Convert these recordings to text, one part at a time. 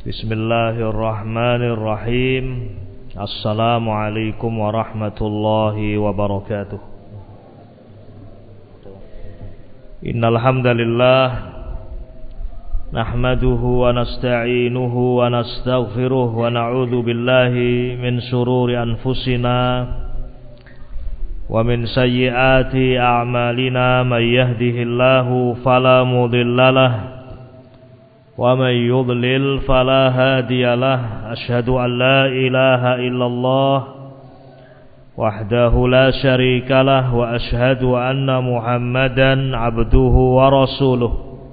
Bismillahirrahmanirrahim. Assalamualaikum warahmatullahi wabarakatuh. Innal hamdalillah nahmaduhu wa nasta'inuhu wa nastaghfiruh wa na'udzu billahi min shururi anfusina wa min sayyiati a'malina may yahdihillahu fala mudhillalah ومن يضلل فلا هادي له أشهد أن لا إله إلا الله وحده لا شريك له وأشهد أن محمدا عبده ورسوله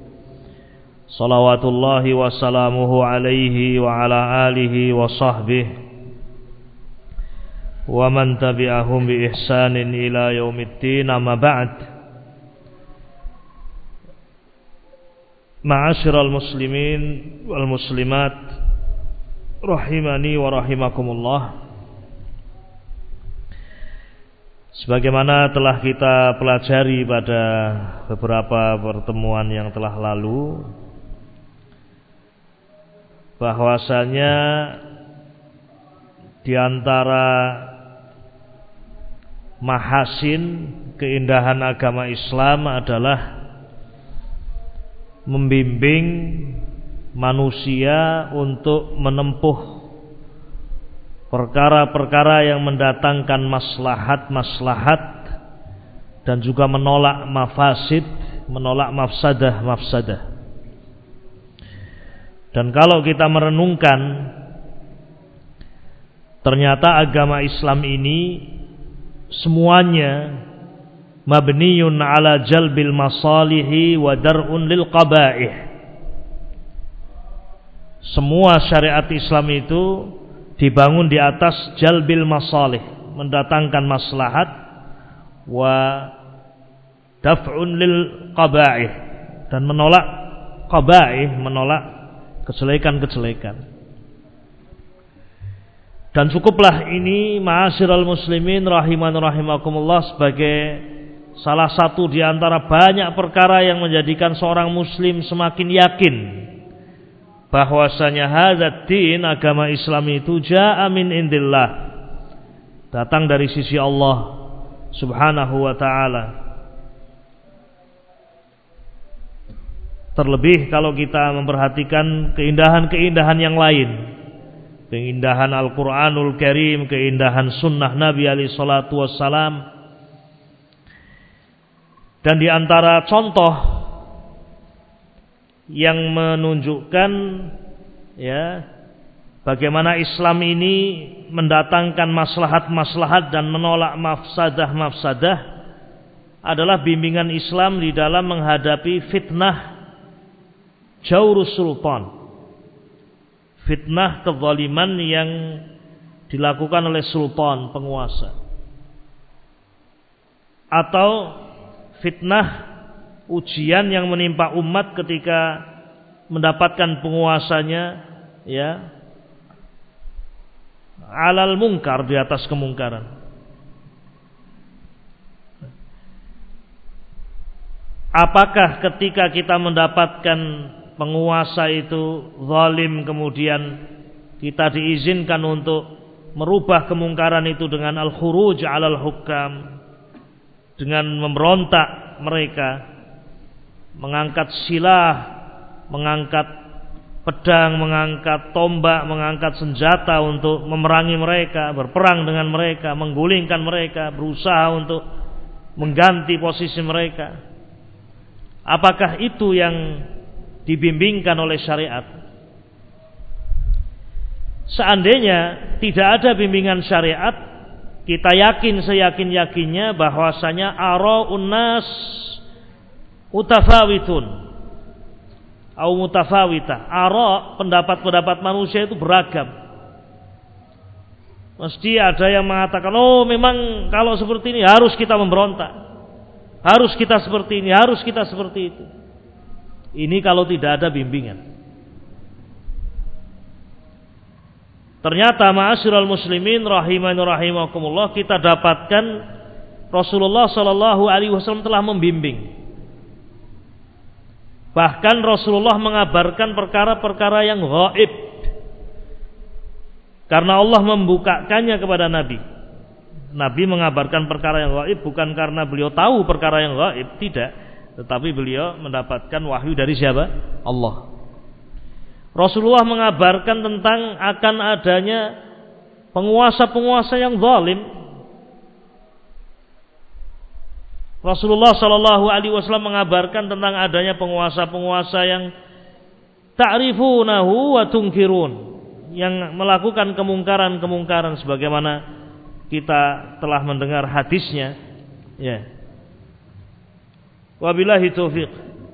صلوات الله وسلامه عليه وعلى آله وصحبه ومن تبعهم بإحسان إلى يوم الدين أما بعد. Ma'asyiral muslimin wal muslimat rahimani wa rahimakumullah. Sebagaimana telah kita pelajari pada beberapa pertemuan yang telah lalu, bahwasanya di antara mahasin keindahan agama Islam adalah membimbing manusia untuk menempuh perkara-perkara yang mendatangkan maslahat-maslahat dan juga menolak mafasid, menolak mafsadah-mafsadah. Dan kalau kita merenungkan, ternyata agama Islam ini semuanya mabniyun ala jalbil masalihi wa dar'un lil qaba'ih. Semua syariat Islam itu dibangun di atas jalbil masalih, mendatangkan maslahat, wa daf'un lil qaba'ih, dan menolak qaba'ih, menolak kejelekan-kejelekan. Dan cukuplah ini ma'asyiral muslimin rahiman rahimakumullah sebagai salah satu di antara banyak perkara yang menjadikan seorang muslim semakin yakin bahwasanya hadzal din, agama Islam itu jaa'a min indillah, datang dari sisi Allah Subhanahu wa taala. Terlebih kalau kita memperhatikan keindahan-keindahan yang lain, keindahan Al-Qur'anul Karim, keindahan sunnah Nabi alaihi salatu wassalam. Dan di antara contoh yang menunjukkan ya bagaimana Islam ini mendatangkan maslahat-maslahat dan menolak mafsadah-mafsadah adalah bimbingan Islam di dalam menghadapi fitnah jaurus sultan, fitnah kezaliman yang dilakukan oleh sultan, penguasa, atau fitnah ujian yang menimpa umat ketika mendapatkan penguasanya ya alal mungkar, di atas kemungkaran. Apakah ketika kita mendapatkan penguasa itu zalim, kemudian kita diizinkan untuk merubah kemungkaran itu dengan al-khuruj alal hukam, dengan memberontak mereka, mengangkat silah, mengangkat pedang, mengangkat tombak, mengangkat senjata untuk memerangi mereka, berperang dengan mereka, menggulingkan mereka, berusaha untuk mengganti posisi mereka? Apakah itu yang dibimbingkan oleh syariat? Seandainya tidak ada bimbingan syariat, kita yakin seyakin-yakinnya bahwasanya ara'un nas mutafawitun atau mutafawitah. Ara', pendapat-pendapat manusia itu beragam. Mesti ada yang mengatakan, oh memang kalau seperti ini harus kita memberontak, harus kita seperti ini, harus kita seperti itu. Ini kalau tidak ada bimbingan. Ternyata ma'asyiral muslimin rahimani rahimakumullah, kita dapatkan Rasulullah sallallahu alaihi wasallam telah membimbing. Bahkan Rasulullah mengabarkan perkara-perkara yang gaib, karena Allah membukakannya kepada Nabi. Nabi mengabarkan perkara yang gaib bukan karena beliau tahu perkara yang gaib, tidak, tetapi beliau mendapatkan wahyu dari siapa? Allah. Rasulullah mengabarkan tentang akan adanya penguasa-penguasa yang zalim. Rasulullah Shallallahu Alaihi Wasallam mengabarkan tentang adanya penguasa-penguasa yang ta'rifunahu wa tunkirun, yang melakukan kemungkaran-kemungkaran sebagaimana kita telah mendengar hadisnya. Ya. Wabillahi taufiq.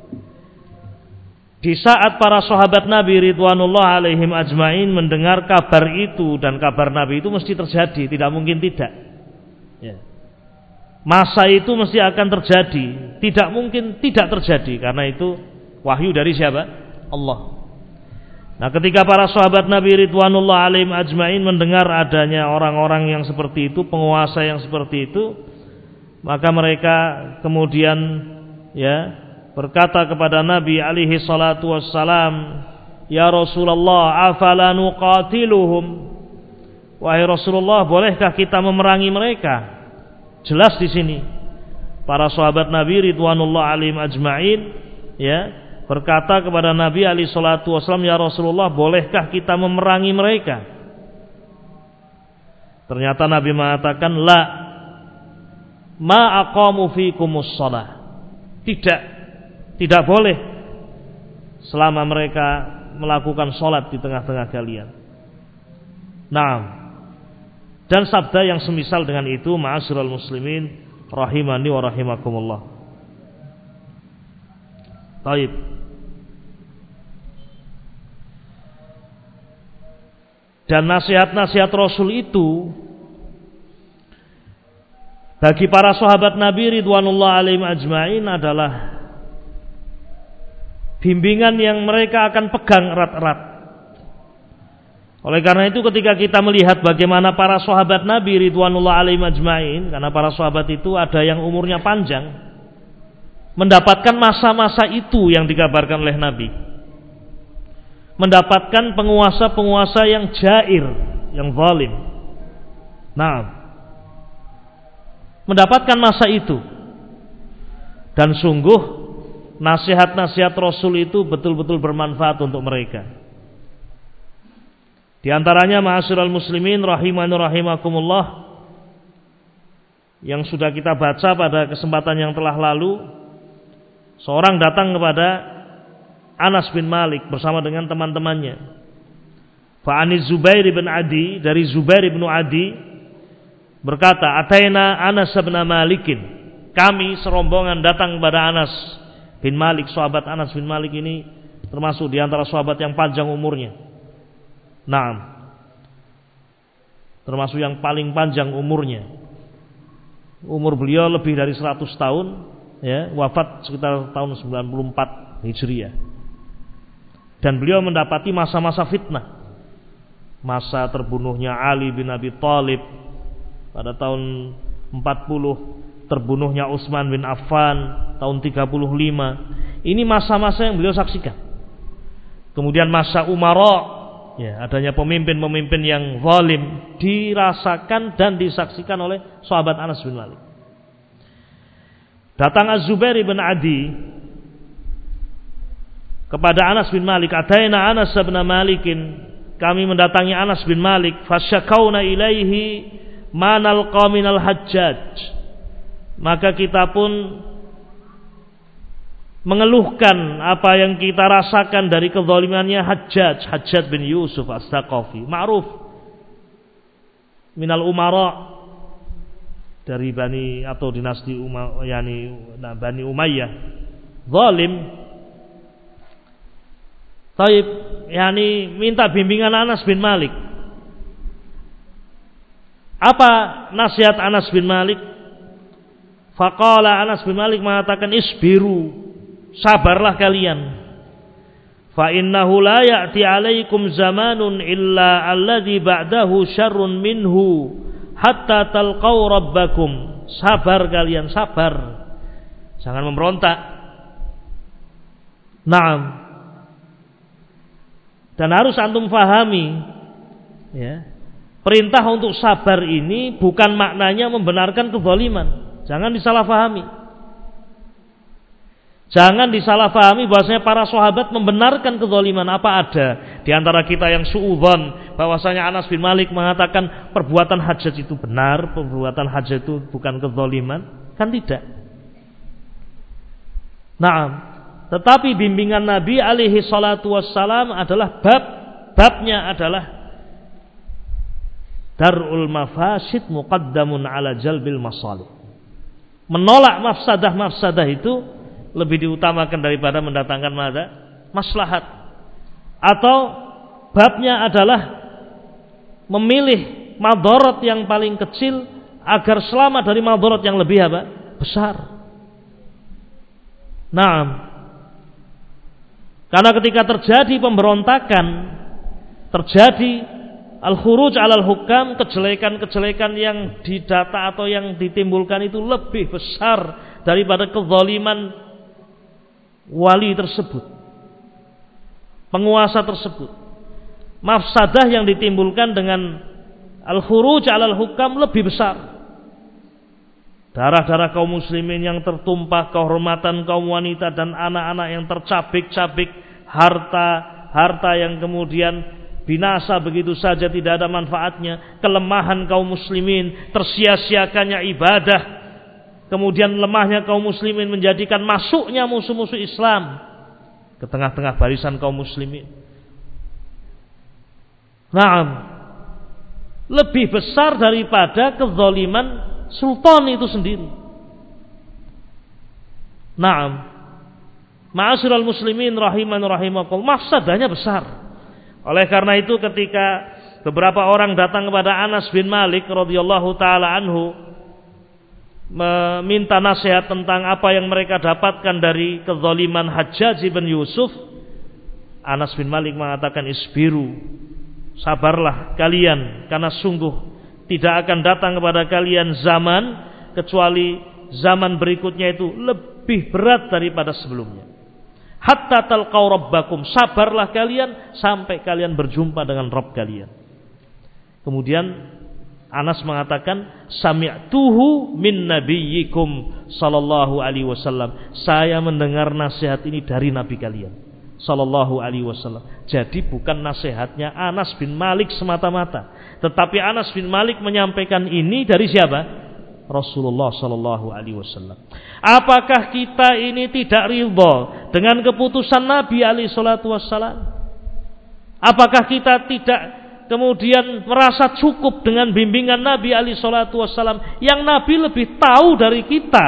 Di saat para sahabat Nabi ridwanullah alaihim ajmain mendengar kabar itu, dan kabar Nabi itu mesti terjadi, tidak mungkin tidak. Ya. Masa itu mesti akan terjadi, tidak mungkin tidak terjadi, karena itu wahyu dari siapa? Allah. Nah, ketika para sahabat Nabi ridwanullah alaihim ajmain mendengar adanya orang-orang yang seperti itu, penguasa yang seperti itu, maka mereka kemudian berkata kepada Nabi alaihi salatu wassalam, "Ya Rasulullah, afala nuqatiluhum?" Wahai Rasulullah, bolehkah kita memerangi mereka? Jelas di sini para sahabat Nabi ridwanullah alaihim ajmain berkata kepada Nabi alaihi salatu wasallam, "Ya Rasulullah, bolehkah kita memerangi mereka?" Ternyata Nabi mengatakan, "La ma aqamu fikumus shalah." Tidak boleh selama mereka melakukan salat di tengah-tengah kalian. Naam. Dan sabda yang semisal dengan itu, ma'asyiral muslimin rahimani wa rahimakumullah. Baik. Dan nasihat-nasihat Rasul itu bagi para sahabat Nabi ridwanullah alaihim ajmain adalah bimbingan yang mereka akan pegang erat-erat. Oleh karena itu ketika kita melihat bagaimana para sahabat Nabi ridwanullah alaihim ajmain, karena para sahabat itu ada yang umurnya panjang, mendapatkan masa-masa itu yang dikabarkan oleh Nabi, mendapatkan penguasa-penguasa yang jair, yang zalim. Mendapatkan masa itu. Dan sungguh nasihat-nasihat Rasul itu betul-betul bermanfaat untuk mereka. Di antaranya ma'asyiral muslimin rahimani rahimakumullah, yang sudah kita baca pada kesempatan yang telah lalu, seorang datang kepada Anas bin Malik bersama dengan teman-temannya. Fa'ani Zubair bin Adi, dari Zubair bin Adi berkata, "Ataina Anas bin Malikin." Kami serombongan datang kepada Anas bin Malik. Sahabat Anas bin Malik ini termasuk di antara sahabat yang panjang umurnya. Termasuk yang paling panjang umurnya. Umur beliau lebih dari 100 tahun, wafat sekitar tahun 94 Hijriah. Dan beliau mendapati masa-masa fitnah. Masa terbunuhnya Ali bin Abi Thalib pada tahun 40, terbunuhnya Utsman bin Affan tahun 35. Ini masa-masa yang beliau saksikan. Kemudian masa Umara, adanya pemimpin-pemimpin yang zalim dirasakan dan disaksikan oleh sahabat Anas bin Malik. Datang Az-Zubair bin Adi kepada Anas bin Malik, "Ataina Anas bin Malikin." Kami mendatangi Anas bin Malik, "Fasyakauna ilaihi manal qaminal Hajjaj." Maka kita pun mengeluhkan apa yang kita rasakan dari kezalimannya Hajjaj bin Yusuf As-Saqafi, ma'ruf minal umara, dari Bani atau dinasti Bani Umayyah, zalim. Taib, minta bimbingan Anas bin Malik. Apa nasihat Anas bin Malik? Faqala, Anas bin Malik mengatakan, "Isbiru, sabarlah kalian. Fa innahu la ya'ti 'alaikum zamanun illa alladhi ba'dahu syarrun minhu hatta talqau rabbakum." Sabar kalian, sabar. Jangan memberontak. Dan harus antum fahami, Perintah untuk sabar ini bukan maknanya membenarkan kezaliman. Jangan disalahpahami. Jangan disalahpahami bahwasanya para sahabat membenarkan kezaliman. Apa ada di antara kita yang suudzon bahwasanya Anas bin Malik mengatakan perbuatan Hajjaj itu benar, perbuatan Hajjaj itu bukan kezaliman? Kan tidak. Naam. Tetapi bimbingan Nabi alaihi salatu wassalam adalah babnya adalah darul mafasid muqaddamun ala jalbil masalih. Menolak mafsadah itu lebih diutamakan daripada mendatangkan maslahat. Atau babnya adalah memilih madarat yang paling kecil agar selamat dari madarat yang lebih besar. Naam. Karena ketika terjadi pemberontakan, terjadi al-khuruj alal hukam, kejelekan-kejelekan yang didata atau yang ditimbulkan itu lebih besar daripada kezaliman wali tersebut, penguasa tersebut. Mafsadah yang ditimbulkan dengan al-khuruj alal hukam lebih besar. Darah-darah kaum muslimin yang tertumpah, kehormatan kaum wanita dan anak-anak yang tercabik-cabik, harta yang kemudian binasa begitu saja, tidak ada manfaatnya, kelemahan kaum muslimin, tersia-siakannya ibadah, kemudian lemahnya kaum muslimin menjadikan masuknya musuh-musuh Islam ke tengah-tengah barisan kaum muslimin. Naam, lebih besar daripada kezaliman sultan itu sendiri. Naam, ma'asyiral muslimin rahiman rahimakumullah, mafsadahnya besar. Oleh karena itu ketika beberapa orang datang kepada Anas bin Malik radhiyallahu taala anhu meminta nasihat tentang apa yang mereka dapatkan dari kezaliman Hajjaj bin Yusuf, Anas bin Malik mengatakan, isbiru, sabarlah kalian, karena sungguh tidak akan datang kepada kalian zaman kecuali zaman berikutnya itu lebih berat daripada sebelumnya. Hatta talqaw rabbakum, sabarlah kalian sampai kalian berjumpa dengan Rabb kalian. Kemudian Anas mengatakan, sami'tuhu min nabiyyikum sallallahu alaihi wasallam, saya mendengar nasihat ini dari nabi kalian sallallahu alaihi wasallam. Jadi bukan nasihatnya Anas bin Malik semata-mata, tetapi Anas bin Malik menyampaikan ini dari siapa? Rasulullah sallallahu alaihi wasallam. Apakah kita ini tidak ridha dengan keputusan Nabi alaihi salatu wassalam? Apakah kita tidak kemudian merasa cukup dengan bimbingan Nabi alaihi salatu wassalam yang Nabi lebih tahu dari kita?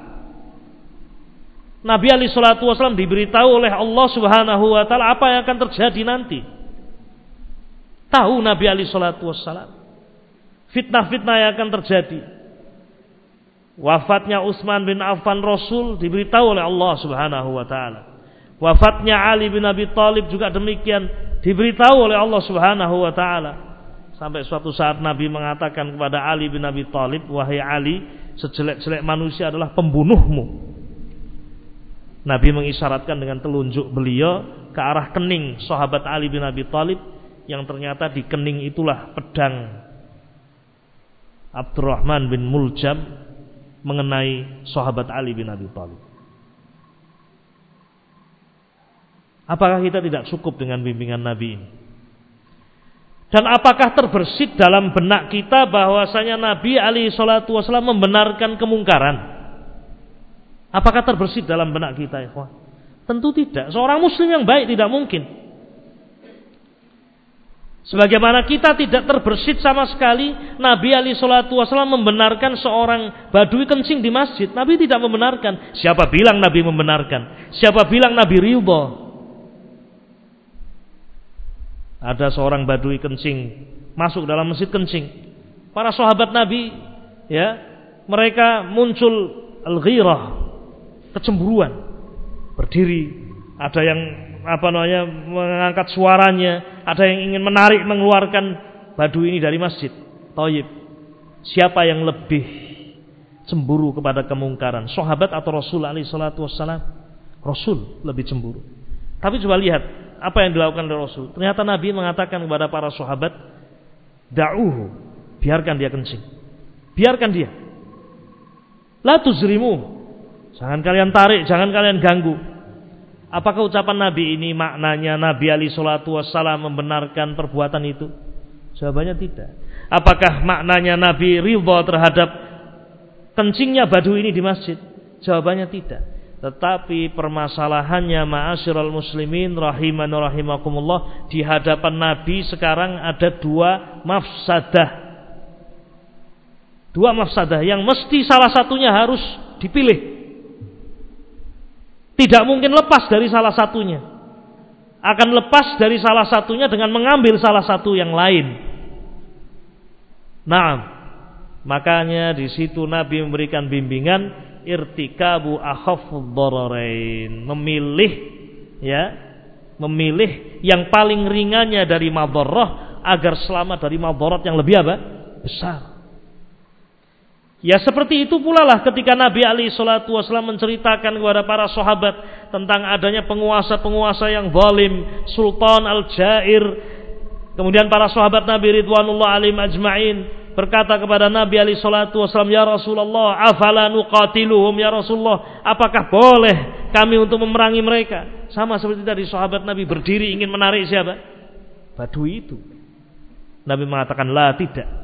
Nabi alaihi salatu wassalam diberitahu oleh Allah Subhanahu wa taala apa yang akan terjadi nanti. Tahu Nabi alaihi salatu wassalam fitnah-fitnah yang akan terjadi. Wafatnya Utsman bin Affan, Rasul diberitahu oleh Allah Subhanahu wa taala. Wafatnya Ali bin Abi Thalib juga demikian, diberitahu oleh Allah Subhanahu wa taala. Sampai suatu saat Nabi mengatakan kepada Ali bin Abi Thalib, wahai Ali, sejelek-jelek manusia adalah pembunuhmu. Nabi mengisyaratkan dengan telunjuk beliau ke arah kening sahabat Ali bin Abi Thalib, yang ternyata di kening itulah pedang Abdurrahman bin Muljam mengenai sahabat Ali bin Abi Thalib. Apakah kita tidak cukup dengan bimbingan Nabi ini? Dan apakah terbersit dalam benak kita bahwasanya Nabi alaihi salatu wasallam membenarkan kemungkaran? Apakah terbersit dalam benak kita, ikhwan? Tentu tidak. Seorang muslim yang baik tidak mungkin. Sebagaimana kita tidak terbersit sama sekali Nabi alaihi salatu wasallam membenarkan seorang badui kencing di masjid. Nabi tidak membenarkan. Siapa bilang Nabi membenarkan? Siapa bilang Nabi ridha? Ada seorang badui kencing masuk dalam masjid kencing. Para sahabat Nabi, ya, mereka muncul al-ghirah, kecemburuan. Berdiri, ada yang mengangkat suaranya, ada yang ingin menarik mengeluarkan badui ini dari masjid. Thayyib. Siapa yang lebih cemburu kepada kemungkaran? Sahabat atau Rasul alaihi salatu wassalam? Rasul lebih cemburu. Tapi coba lihat apa yang dilakukan oleh Rasul. Ternyata Nabi mengatakan kepada para sahabat, Da'uhu, biarkan dia kencing. Biarkan dia. La tuzrimu, jangan kalian tarik, jangan kalian ganggu. Apakah ucapan Nabi ini maknanya Nabi alaihi salatu wassalam membenarkan perbuatan itu? Jawabannya tidak. Apakah maknanya Nabi ridha terhadap kencingnya badu ini di masjid? Jawabannya tidak. Tetapi permasalahannya ma'asyiral muslimin rahimani rahimakumullah, di hadapan Nabi sekarang ada dua mafsadah. Dua mafsadah yang mesti salah satunya harus dipilih. Tidak mungkin lepas dari salah satunya. Akan lepas dari salah satunya dengan mengambil salah satu yang lain. Nah, makanya di situ Nabi memberikan bimbingan irtikabu akhafud dhararain, memilih yang paling ringannya dari madharah agar selamat dari madharat yang lebih besar. Ya seperti itu pula lah ketika Nabi alaihi salatu wasallam menceritakan kepada para sahabat tentang adanya penguasa-penguasa yang zalim, sultan al-jair. Kemudian para sahabat Nabi ridwanullah alaihim ajma'in berkata kepada Nabi alaihi salatu wasallam, "Ya Rasulullah, afala nuqatiluhum ya Rasulullah? Apakah boleh kami untuk memerangi mereka?" Sama seperti tadi sahabat Nabi berdiri ingin menarik siapa? Badui itu. Nabi mengatakan, "La, tidak."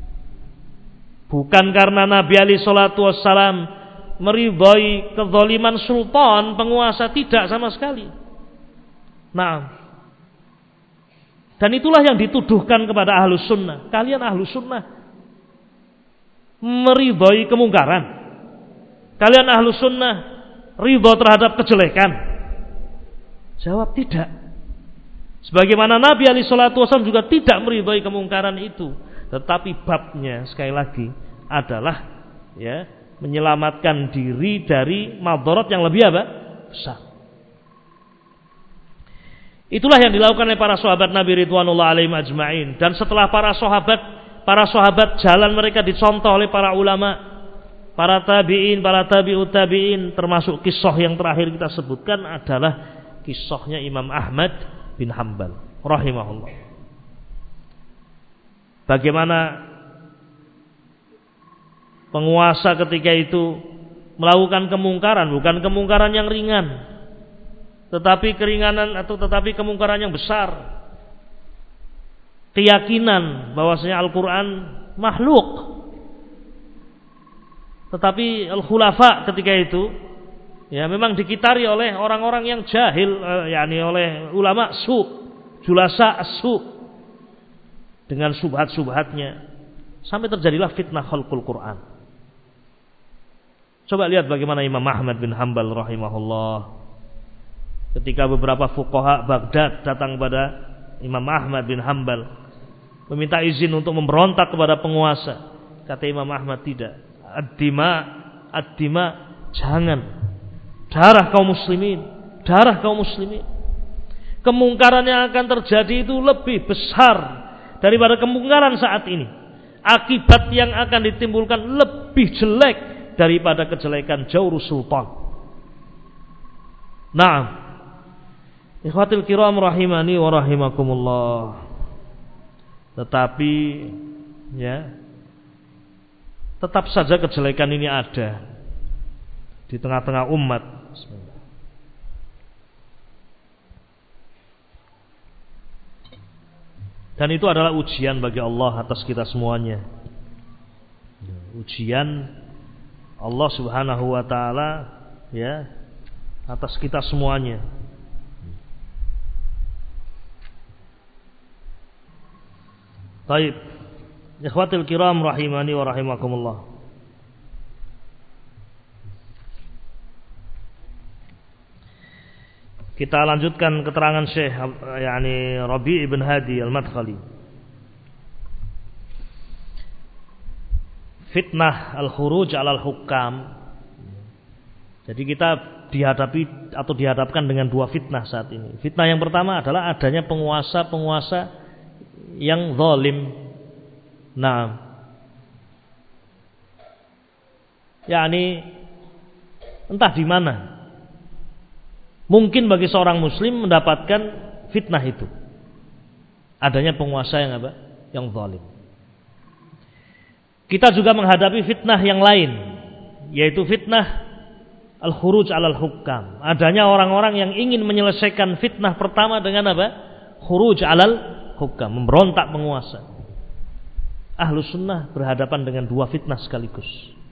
Bukan karena Nabi alaihi salatu wassalam meridhai kezaliman sultan, penguasa, tidak sama sekali. Nah, dan itulah yang dituduhkan kepada ahlus sunnah. Kalian ahlus sunnah meridhai kemungkaran. Kalian ahlus sunnah ridha terhadap kejelekan. Jawab tidak. Sebagaimana Nabi alaihi salatu wassalam juga tidak meridhai kemungkaran itu. Tetapi babnya sekali lagi adalah menyelamatkan diri dari madharat yang lebih besar. Itulah yang dilakukan oleh para sahabat Nabi ridwanullah alaihim ajma'in. Dan setelah para sahabat jalan mereka dicontoh oleh para ulama, para tabi'in, para tabi'ut tabi'in, termasuk kisah yang terakhir kita sebutkan adalah kisahnya Imam Ahmad bin Hanbal rahimahullah. Bagaimana penguasa ketika itu melakukan kemungkaran, bukan kemungkaran yang ringan, tetapi kemungkaran yang besar. Keyakinan bahwasanya Al-Quran makhluk. Tetapi al-khulafa ketika itu memang dikitari oleh orang-orang yang jahil, oleh ulama julasa as-su, dengan subhat-subhatnya, sampai terjadilah fitnah khalqul Quran. Coba lihat bagaimana Imam Ahmad bin Hanbal rahimahullah, ketika beberapa fuqaha Baghdad datang kepada Imam Ahmad bin Hanbal meminta izin untuk memberontak kepada penguasa. Kata Imam Ahmad, tidak. Ad-dima, jangan. Darah kaum muslimin. Kemungkaran yang akan terjadi itu lebih besar daripada kemungkaran saat ini. Akibat yang akan ditimbulkan lebih jelek daripada kejelekan jawru sultan. Naam. Ikhwatil kiram rahimani wa rahimakumullah. Tetapi tetap saja kejelekan ini ada di tengah-tengah umat. Dan itu adalah ujian bagi Allah atas kita semuanya. Ujian Allah Subhanahu wa taala atas kita semuanya. Baik. Ikhwatul kiram rahimani wa rahimakumullah. Kita lanjutkan keterangan Syekh Rabi' ibn Hadi al-Madkhali. Fitnah al-khuruj 'alal hukam. Jadi kita dihadapkan dengan dua fitnah saat ini. Fitnah yang pertama adalah adanya penguasa-penguasa yang zalim. Nah, entah di mana. Mungkin bagi seorang muslim mendapatkan fitnah itu. Adanya penguasa yang zalim. Kita juga menghadapi fitnah yang lain, yaitu fitnah al-khuruj 'alal hukam. Adanya orang-orang yang ingin menyelesaikan fitnah pertama dengan apa? Khuruj 'alal hukam, memberontak penguasa. Ahlus sunnah berhadapan dengan dua fitnah sekaligus.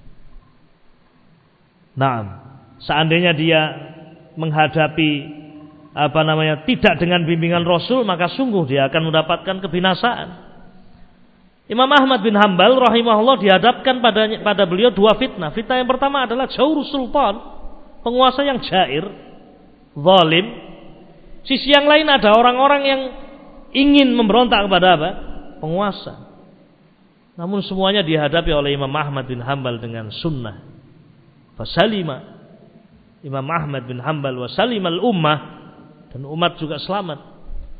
Nah, seandainya dia menghadapi tidak dengan bimbingan Rasul, maka sungguh dia akan mendapatkan kebinasaan. Imam Ahmad bin Hanbal rahimahullah dihadapkan pada beliau dua fitnah. Fitnah yang pertama adalah jawrus sultan, penguasa yang jair, zalim. Sisi yang lain ada orang-orang yang ingin memberontak kepada apa? Penguasa. Namun semuanya dihadapi oleh Imam Ahmad bin Hanbal dengan sunnah. Fasalima Imam Ahmad bin Hanbal wa salimal ummah, dan umat juga selamat.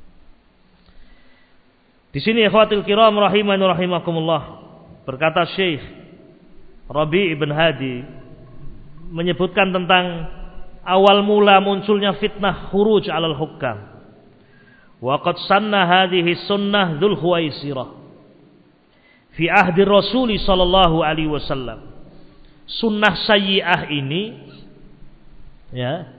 Di sini ikhwatul kiram rahimani rahimakumullah, berkata Syekh Rabi' ibn Hadi menyebutkan tentang awal mula munculnya fitnah khuruj 'alal hukam. Wa qad sanna hadhihi sunnah Dzul Khuwaisirah fi ahdi Rasul sallallahu alaihi wasallam. Sunnah sayyi'ah ini, ya,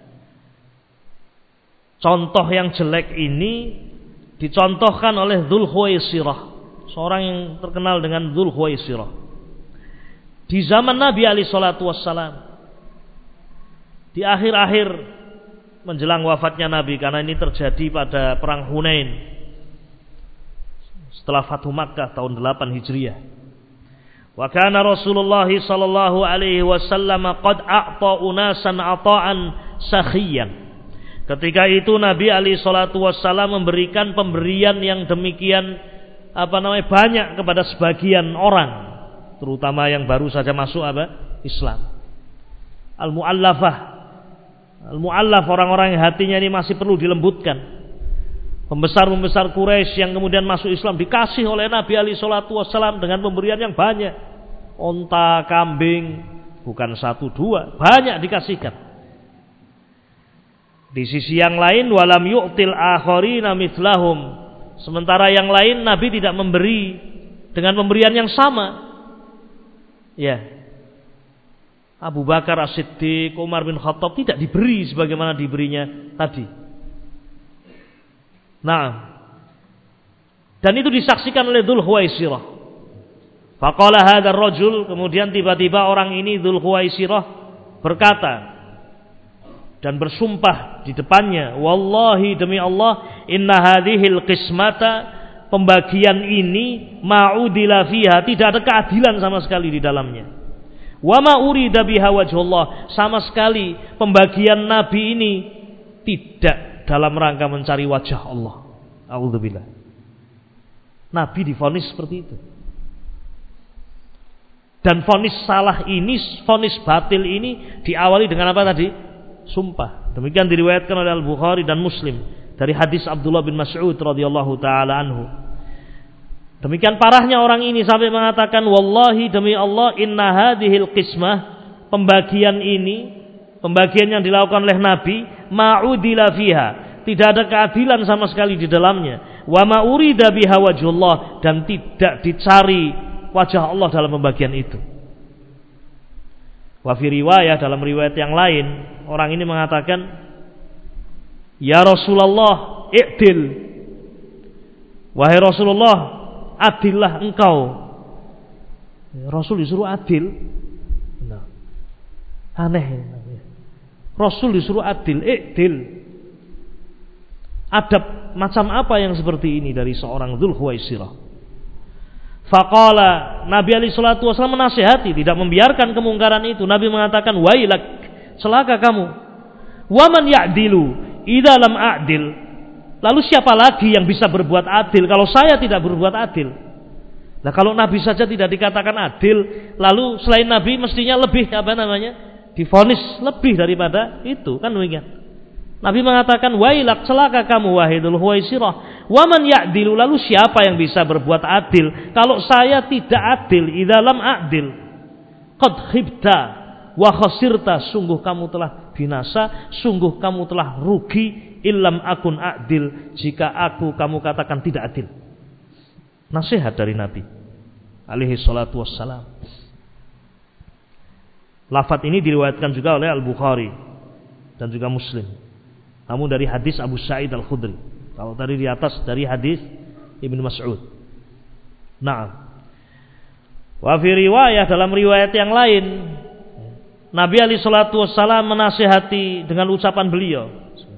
contoh yang jelek ini dicontohkan oleh Dzul Khuwaisirah, seorang yang terkenal dengan Dzul Khuwaisirah. Di zaman Nabi alaihi salatu wassalam, di akhir-akhir menjelang wafatnya Nabi, karena ini terjadi pada perang Hunain setelah Fathu Makkah tahun 8 Hijriah. Wa kana Rasulullah sallallahu alaihi wasallam qad a'ta unasan ata'an sakhiyan. Ketika itu Nabi alaihi salatu wassalam memberikan pemberian yang demikian banyak kepada sebagian orang, terutama yang baru saja masuk Islam. Al-mu'allaf, orang-orang yang hatinya ini masih perlu dilembutkan. Pembesar-pembesar Quraisy yang kemudian masuk Islam dikasih oleh Nabi alaihi salatu wassalam dengan pemberian yang banyak. Onta, kambing, bukan 1 2, banyak dikasihkan. Di sisi yang lain, walam yu'til akharina mithlahum, sementara yang lain Nabi tidak memberi dengan pemberian yang sama. Ya, Abu Bakar As-Siddiq, Umar bin Khattab tidak diberi sebagaimana diberinya tadi. Nah, dan itu disaksikan oleh Dzul Khuwaisirah. Faqala hadzal rajul, kemudian tiba-tiba orang ini Dzul Khuwaisirah berkata dan bersumpah di depannya, wallahi demi Allah, inna hadhil qismata, pembagian ini, ma'udila fiha, tidak ada keadilan sama sekali di dalamnya. Wa ma urida biha wajhullah, sama sekali pembagian Nabi ini tidak dalam rangka mencari wajah Allah. A'udzubillah. Nabi divonis seperti itu. Dan vonis salah ini, vonis batil ini diawali dengan apa tadi? Sumpah. Demikian diriwayatkan oleh Al-Bukhari dan Muslim dari hadis Abdullah bin Mas'ud radhiyallahu taala anhu. Demikian parahnya orang ini sampai mengatakan, wallahi demi Allah, inna hadhil qismah, pembagian ini, pembagian yang dilakukan oleh Nabi, ma'udila fiha, tidak ada keadilan sama sekali di dalamnya. Wa ma urida biha wajhullah, dan tidak dicari wajah Allah dalam pembagian itu. Wa fi riwayah, dalam riwayat yang lain, orang ini mengatakan, ya Rasulullah, i'dil, wahai Rasulullah, adillah engkau. Rasul disuruh adil. Nah, aneh. Rasul disuruh adil, i'dil. Adab macam apa yang seperti ini dari seorang Dzul Khuwaisirah? Faqala, Nabi alaihi salatu wasallam menasihati, tidak membiarkan kemungkaran itu. Nabi mengatakan, wailak, celaka kamu. Waman ya'dilu idza lam a'dil, lalu siapa lagi yang bisa berbuat adil kalau saya tidak berbuat adil? Nah, kalau Nabi saja tidak dikatakan adil, lalu selain Nabi mestinya lebih divonis lebih daripada itu, kan demikian. Nabi mengatakan, wailak, celaka kamu wahai Dzul Khuwaisirah. Waman ya'dilu, lalu siapa yang bisa berbuat adil kalau saya tidak adil? Idza lam a'dil qad khibta wa khasirta, sungguh kamu telah binasa, sungguh kamu telah rugi. Illam akun a'dil, jika kamu katakan tidak adil. Nasihat dari Nabi. alaihi salatu wassalam. Lafaz ini diriwayatkan juga oleh Al-Bukhari dan juga Muslim. Namun dari hadis Abu Sa'id Al-Khudri. Kalau tadi di atas dari hadis Ibnu Mas'ud. Naam. Wa fi riwayah, dalam riwayat yang lain, Nabi alaihi salatu wassalam menasihati dengan ucapan beliau.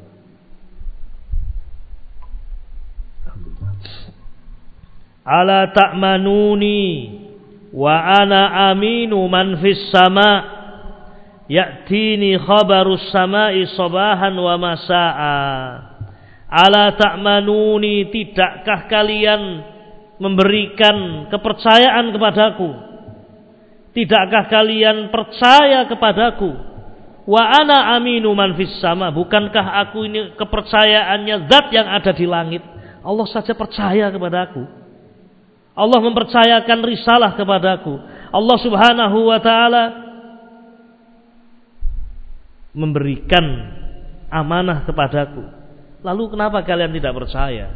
Ala ta'manuni wa ana aminu man fis sama' ya'tini khabarus sama'i sabahan wa masa'a. Ala ta'manuni, tidakkah kalian memberikan kepercayaan kepadaku? Tidakkah kalian percaya kepadaku? Wa ana aminu man fis sama', bukankah aku ini kepercayaannya zat yang ada di langit? Allah saja percaya kepadaku. Allah mempercayakan risalah kepadaku. Allah Subhanahu wa ta'ala memberikan amanah kepadaku. Lalu kenapa kalian tidak percaya?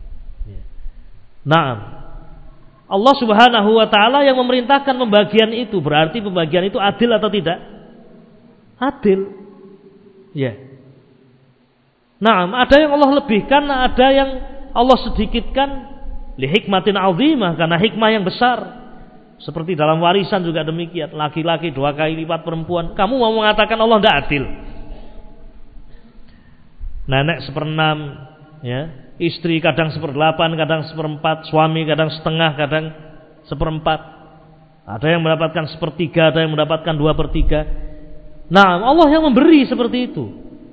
Naam. Allah Subhanahu wa ta'ala yang memerintahkan pembagian itu. Berarti pembagian itu adil atau tidak? Adil. Ya. Naam, ada yang Allah lebihkan, ada yang Allah sedikitkan li hikmatin azimah, karena hikmah yang besar. Seperti dalam warisan juga demikian, laki-laki 2 kali lipat perempuan. Kamu mau mengatakan Allah tidak adil? Nenek 1/6, ya, istri kadang 1/8, kadang 1/4, suami kadang setengah, kadang 1/4. Ada yang mendapatkan 1/3, ada yang mendapatkan 2/3. Nah, Allah yang memberi seperti itu.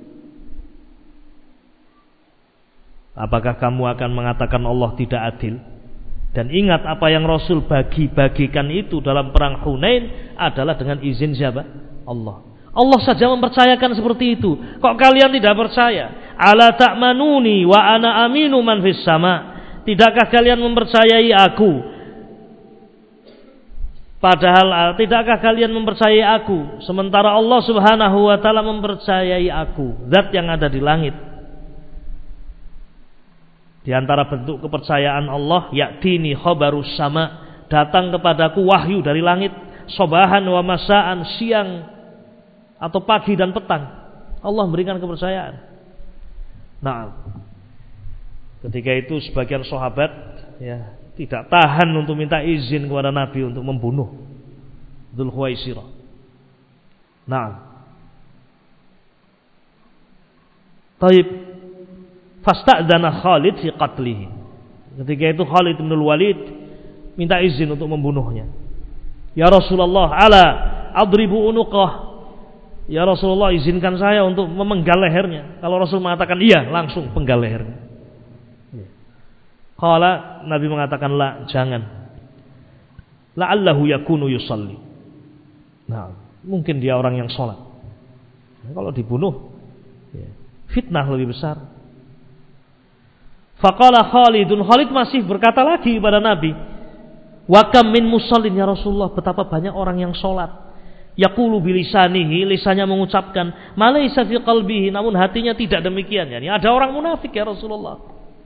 Apakah kamu akan mengatakan Allah tidak adil? Dan ingat, apa yang Rasul bagi-bagikan itu dalam perang Hunain adalah dengan izin siapa? Allah. Allah saja mempercayakan seperti itu. Kok kalian tidak percaya? Ala ta'manuni wa ana aminu man fis sama'. Tidakkah kalian mempercayai aku? Padahal tidakkah kalian mempercayai aku sementara Allah Subhanahu wa ta'ala mempercayai aku, zat yang ada di langit. Di antara bentuk kepercayaan Allah, ya'tini khabarus sama', datang kepadaku wahyu dari langit, sobahan wa masa'an, siang atau pagi dan petang. Allah memberikan kepercayaan. Nah, ketika itu sebagian sahabat, ya, tidak tahan untuk minta izin kepada Nabi untuk membunuh Dzul Khuwaisirah. Nah, taib, fasta'dzana Khalid fi qatlihi. Ketika itu Khalid bin Walid minta izin untuk membunuhnya. Ya Rasulullah, ala adribu unuqah. Ya Rasulullah, izinkan saya untuk memenggal lehernya. Kalau Rasul mengatakan iya, langsung penggal lehernya. Qala, Nabi mengatakan la, jangan. La'allahu yakunu yusalli. Nah, mungkin dia orang yang sholat. Nah, kalau dibunuh, ya, fitnah lebih besar. Faqala Khalidun, Khalid masih berkata lagi kepada Nabi, wa kam min musallin ya Rasulullah, betapa banyak orang yang sholat. Yaqulu bilisanihi, lisannya mengucapkan, ma laysa fi qalbihi, namun hatinya tidak demikian. Yani ada orang munafik ya Rasulullah.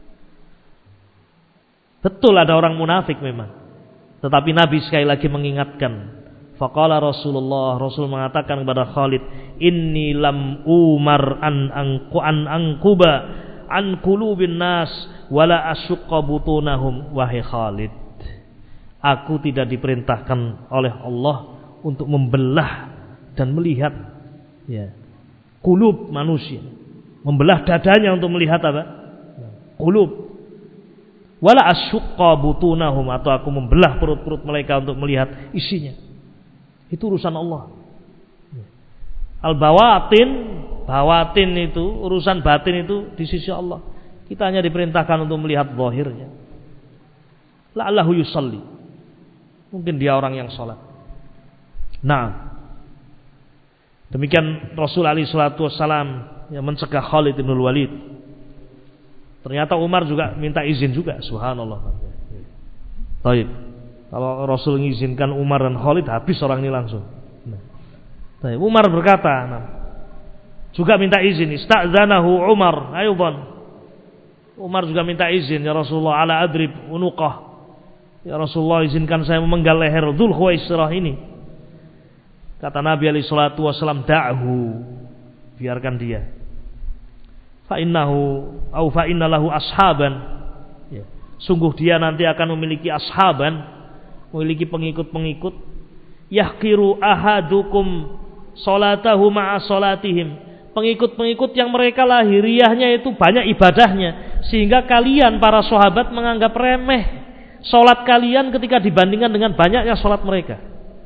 Betul ada orang munafik memang. Tetapi Nabi sekali lagi mengingatkan. Faqala Rasulullah, Rasul mengatakan kepada Khalid, inni lam umar an anquba an qulubin nas wala asyqa butunahum, wahai Khalid. Aku tidak diperintahkan oleh Allah untuk membelah dan melihat, ya, qulub manusia, membelah dadanya untuk melihat apa? Qulub. Wala asyqa butunahum, atau aku membelah perut-perut mereka untuk melihat isinya. Itu urusan Allah. Al-bawatin, bawatin itu, urusan batin itu di sisi Allah. Kita hanya diperintahkan untuk melihat zahirnya. La'allahu yusalli. Mungkin dia orang yang salat. Nah, demikian Rasul alaihi salatu wassalam yang mencegah Khalid bin Walid. Ternyata Umar juga minta izin juga, subhanallah. Baik. Kalau Rasul mengizinkan Umar dan Khalid, habis orang ini langsung. Baik. Umar berkata, juga minta izin, ista'dzanahu Umar, ayuban. Umar juga minta izin, ya Rasulullah, ala adrib unuqah. Ya Rasulullah, izinkan saya memenggal leher Dzul Khuwaisirah ini. Kata Nabi alaihi salatu wasallam, da'hu, biarkan dia. Fa inna lahu ashaban. Ya. Sungguh dia nanti akan memiliki ashaban, memiliki pengikut-pengikut. Yahqiru ahadukum salatahu ma'a salatihim. Pengikut-pengikut yang mereka lahiriahnya itu banyak ibadahnya, sehingga kalian para sahabat menganggap remeh salat kalian ketika dibandingkan dengan banyaknya salat mereka.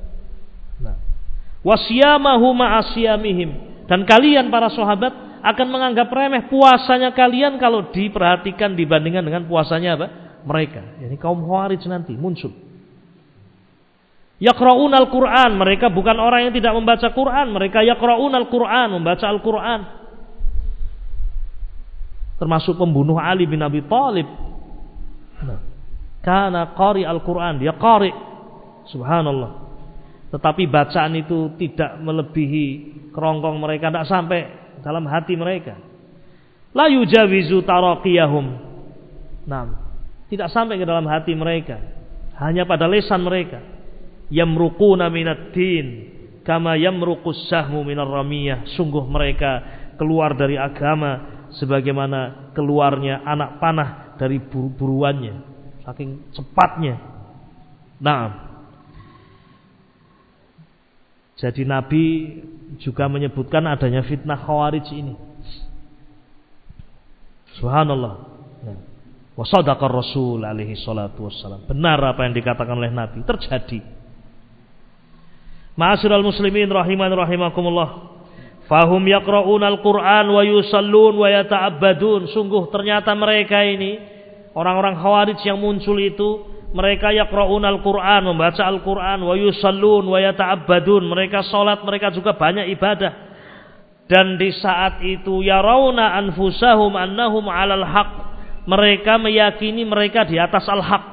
Wasiyamahu ma'asiyamihim, dan kalian para sahabat akan menganggap remeh puasanya kalian kalau diperhatikan dibandingkan dengan puasanya apa? Mereka. Ini kaum Khawarij nanti muncul. Yaqra'unal Qur'an, mereka bukan orang yang tidak membaca Quran, mereka yaqra'unal Qur'an, membaca Al-Qur'an. Termasuk pembunuh Ali bin Abi Thalib. Kana qari Al-Qur'an, dia qari. Subhanallah. Tetapi bacaan itu tidak melebihi kerongkong mereka, tidak sampai dalam hati mereka. La yujawizu taraqiyahum. Tidak sampai ke dalam hati mereka, hanya pada lisan mereka. Yamruquna minad din kama yamruqus sahmu minar ramiyah. Sungguh mereka keluar dari agama sebagaimana keluarnya anak panah dari buruannya, saking cepatnya. Jadi Nabi juga menyebutkan adanya fitnah Khawarij ini. Subhanallah. Wa sadaqar Rasul alaihi salatu wassalam. Benar apa yang dikatakan oleh Nabi, terjadi. Ma'asyiral muslimin rahiman rahimakumullah. Fahum yaqra'unal Qur'an wa yusallun wa yata'abbadun. Sungguh ternyata mereka ini orang-orang Khawarij yang muncul itu, mereka yaqra'unal Qur'an, membaca Al-Qur'an, wa yusallun wa yata'abbadun, mereka salat, mereka juga banyak ibadah. Dan di saat itu yarawna anfusahum annahum 'alal haq. Mereka meyakini mereka di atas al-haq.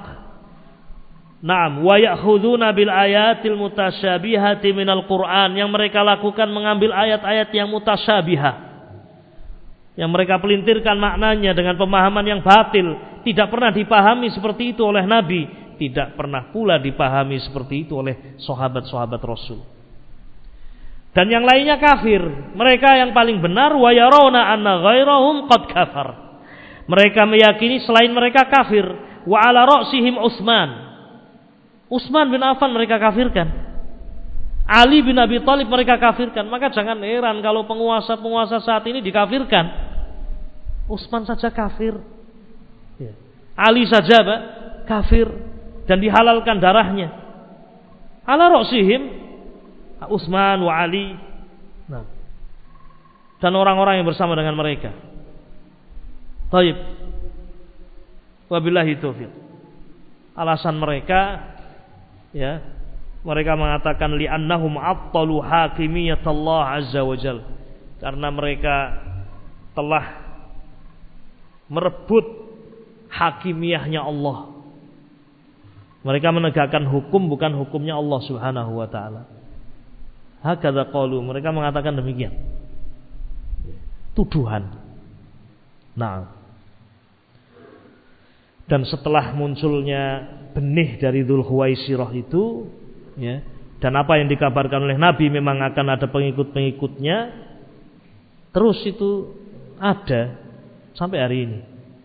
Wa ya'khuduna bil ayatil mutasyabihati minal Qur'an. Yang mereka lakukan mengambil ayat-ayat yang mutasyabihah, yang mereka pelintirkan maknanya dengan pemahaman yang batil. Tidak pernah dipahami seperti itu oleh Nabi, tidak pernah pula dipahami seperti itu oleh sahabat-sahabat Rasul. Dan yang lainnya kafir. Mereka yang paling benar, wa yarawna anna ghairahum qad kafar. Mereka meyakini selain mereka kafir. Wa ala ra'sihim Utsman bin Affan mereka kafirkan. Ali bin Abi Thalib mereka kafirkan. Maka jangan heran kalau penguasa-penguasa saat ini dikafirkan. Utsman saja kafir, Ali saja kafir, dan dihalalkan darahnya. Ala ra'sihim Utsman wa Ali. Dan orang-orang yang bersama dengan mereka. Baik. Wabillahi taufiq. Alasan mereka, mereka mengatakan li'annahum attalu hakimiyatallah azza wajal, karena mereka telah merebut hakimiyahnya Allah. Mereka menegakkan hukum bukan hukumnya Allah Subhanahu wa taala. Hakadza qalu, mereka mengatakan demikian. Tuduhan. Dan setelah munculnya benih dari Dzul Khuwaisirah itu, dan apa yang dikabarkan oleh Nabi memang akan ada pengikut-pengikutnya, terus itu ada sampai hari ini.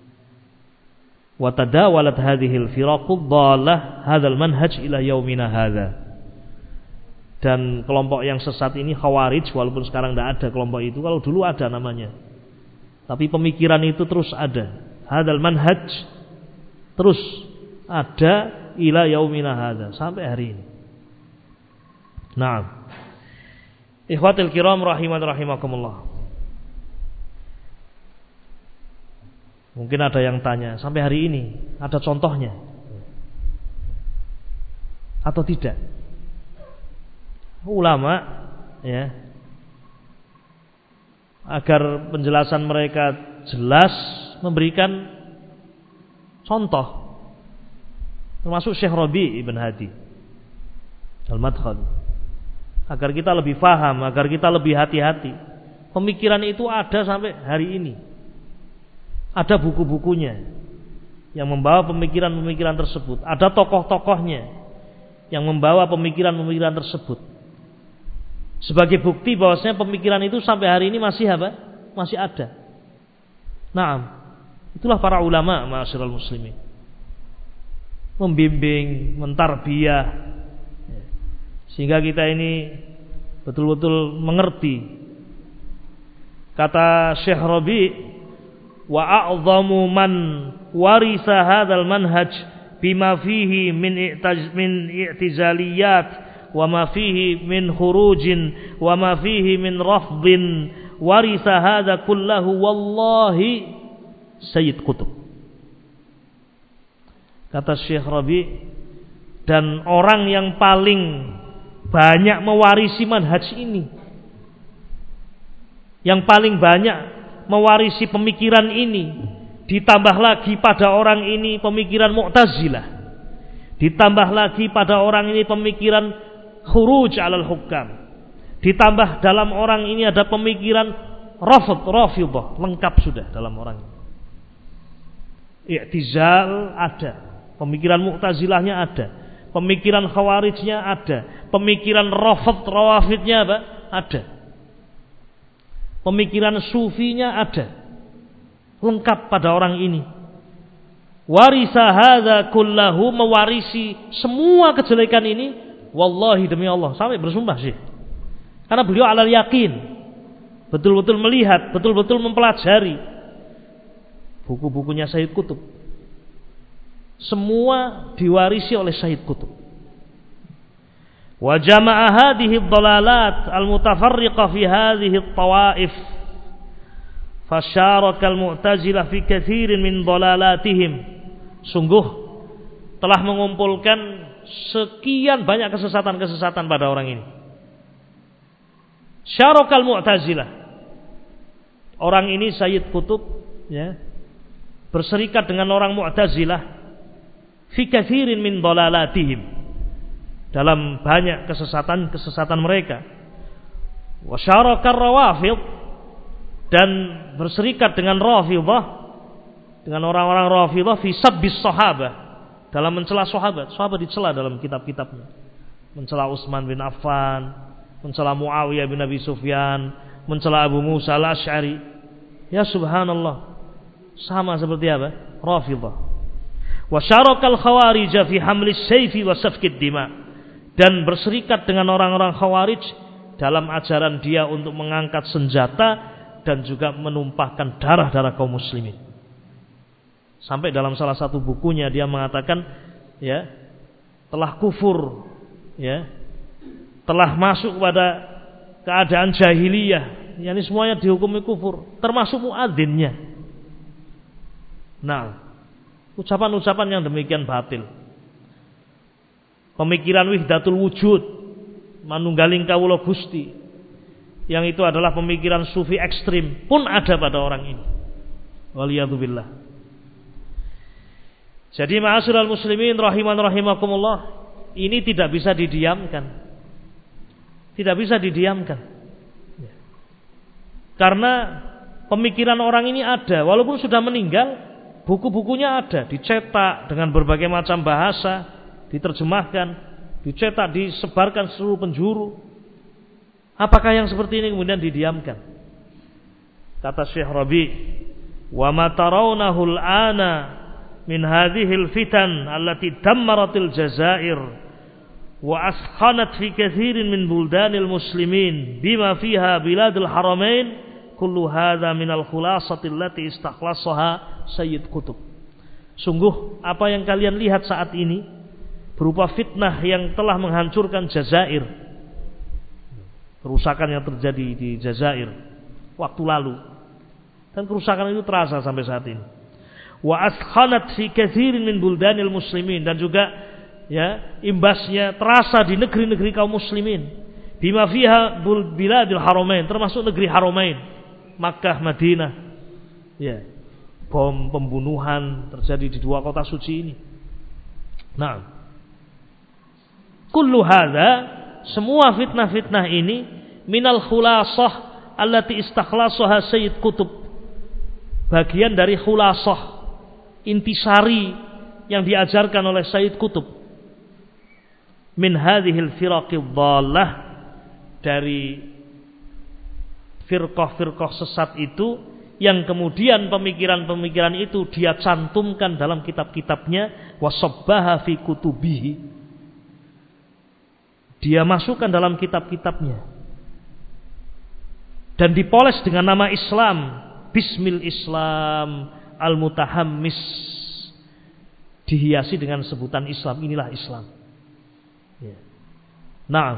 Wa tadawalat hadhil firaqud dhalah hadzal manhaj ila yaumina hadza. Dan kelompok yang sesat ini Khawarij, walaupun sekarang tidak ada kelompok itu, kalau dulu ada namanya. Tapi pemikiran itu terus ada. Hadzal manhaj terus ada ila yaumina hadza, sampai hari ini. Ikhwatul kiram rahiman rahimakumullah. Mungkin ada yang tanya, sampai hari ini ada contohnya atau tidak? Ulama agar penjelasan mereka jelas memberikan contoh, termasuk Syekh Rabi' Ibn Hadi Al-Madkhali, agar kita lebih paham, agar kita lebih hati-hati. Pemikiran itu ada sampai hari ini, ada buku-bukunya, yang membawa pemikiran-pemikiran tersebut. Ada tokoh-tokohnya yang membawa pemikiran-pemikiran tersebut. Sebagai bukti bahwasanya pemikiran itu sampai hari ini masih apa? Masih ada. Naam. Itulah para ulama, ma'asyiral muslimin. Membimbing, mentarbiyah, sehingga kita ini betul-betul mengerti. Kata Syekh Rabi, wa a'zamu man warisa hadzal manhaj bima fihi min i'tizaliyat wa ma fihi min khurujin wa ma fihi min rafdin warisa hadza kullahu wallahi Sayyid Qutb. Kata Syekh Rabi, dan orang yang paling banyak mewarisi manhaj ini, yang paling banyak mewarisi pemikiran ini, ditambah lagi pada orang ini pemikiran Mu'tazilah, ditambah lagi pada orang ini pemikiran khuruj alal hukam, ditambah dalam orang ini ada pemikiran Rafidhah, lengkap sudah dalam orang ini. I'tizal ada, pemikiran Mu'tazilahnya ada, pemikiran Khawarijnya ada, pemikiran Rawafidnya apa? Ada, pemikiran Sufinya ada, lengkap pada orang ini. Warisa hadza kullahu, mewarisi semua kejelekan ini, wallahi demi Allah, sampai bersumpah sih. Karena beliau alal yakin, betul-betul melihat, betul-betul mempelajari buku-bukunya Sayyid Qutb. Semua diwarisi oleh Sayyid Qutb. Wa jama'a hadhihi ad-dalalat al-mutafarriqah fi hadhihi at-tawaif. Fasyaraka al-Mu'tazilah fi katsirin min dalalatihim. Sungguh telah mengumpulkan sekian banyak kesesatan-kesesatan pada orang ini. Syarakal Mu'tazilah. Orang ini Sayyid Qutb, ya, berserikat dengan orang Mu'tazilah fi katsirin min dalalatihim, dalam banyak kesesatan-kesesatan mereka. Wa syarakar Rawafid, dan berserikat dengan Rafidhah, dengan orang-orang Rafidhah fi sabbis sahabah, dalam mencela sahabat. Sahabat dicela dalam kitab-kitabnya. Mencela Utsman bin Affan, mencela Muawiyah bin Abi Sufyan, mencela Abu Musa al-Asy'ari. Ya subhanallah, sama seperti apa? Rafidhah. Wa syarakal Khawarij fi hamlis sayfi wa safkid dima, dan berserikat dengan orang-orang Khawarij dalam ajaran dia untuk mengangkat senjata dan juga menumpahkan darah-darah kaum muslimin. Sampai dalam salah satu bukunya dia mengatakan, ya, telah kufur, ya, telah masuk pada keadaan jahiliyah, yakni semuanya dihukumi kufur, termasuk muadzinnya. Nah, ucapan-ucapan yang demikian batil. Pemikiran wihdatul wujud, manunggaling kawula Gusti, yang itu adalah pemikiran sufi ekstrim, pun ada pada orang ini. Waliyadzubillah. Jadi ma'asyiral muslimin rahiman rahimakumullah, ini tidak bisa didiamkan. Tidak bisa didiamkan. Karena pemikiran orang ini ada, walaupun sudah meninggal, buku-bukunya ada, dicetak dengan berbagai macam bahasa, diterjemahkan, dicetak, disebarkan seluruh penjuru. Apakah yang seperti ini kemudian didiamkan? Kata Syekh Rabi, wa ma tarawnahu al-ana min hadhihi al-fitan allati dammaratil Jazair wa askhanat fi katsirin min buldanil muslimin bima fiha biladul haramain, kullu hadza min al-khulasati allati istakhlasaha Sayyid Qutb. Sungguh apa yang kalian lihat saat ini berupa fitnah yang telah menghancurkan Jazair, kerusakan yang terjadi di Jazair waktu lalu, dan kerusakan itu terasa sampai saat ini. Wa askhanat fi katsirin min buldanil muslimin, dan juga, ya, imbasnya terasa di negeri-negeri kaum muslimin. Bima fiha biladil haramain, termasuk negeri haramain, Makkah, Madinah. Ya, bom pembunuhan terjadi di dua kota suci ini. Nah, kullu hadza, semua fitnah-fitnah ini, minal khulasah allati istakhlasaha Sayyid Qutb, bagian dari khulasah, intisari yang diajarkan oleh Sayyid Qutb min hadhil firaqid dhallah, dari firqah-firqah sesat itu, yang kemudian pemikiran-pemikiran itu dia cantumkan dalam kitab-kitabnya, wasabbaha fi kutubihi, dia masukkan dalam kitab-kitabnya dan dipoles dengan nama Islam, bismil Islam al-mutahammis, dihiasi dengan sebutan Islam, inilah Islam. Ya. Nah,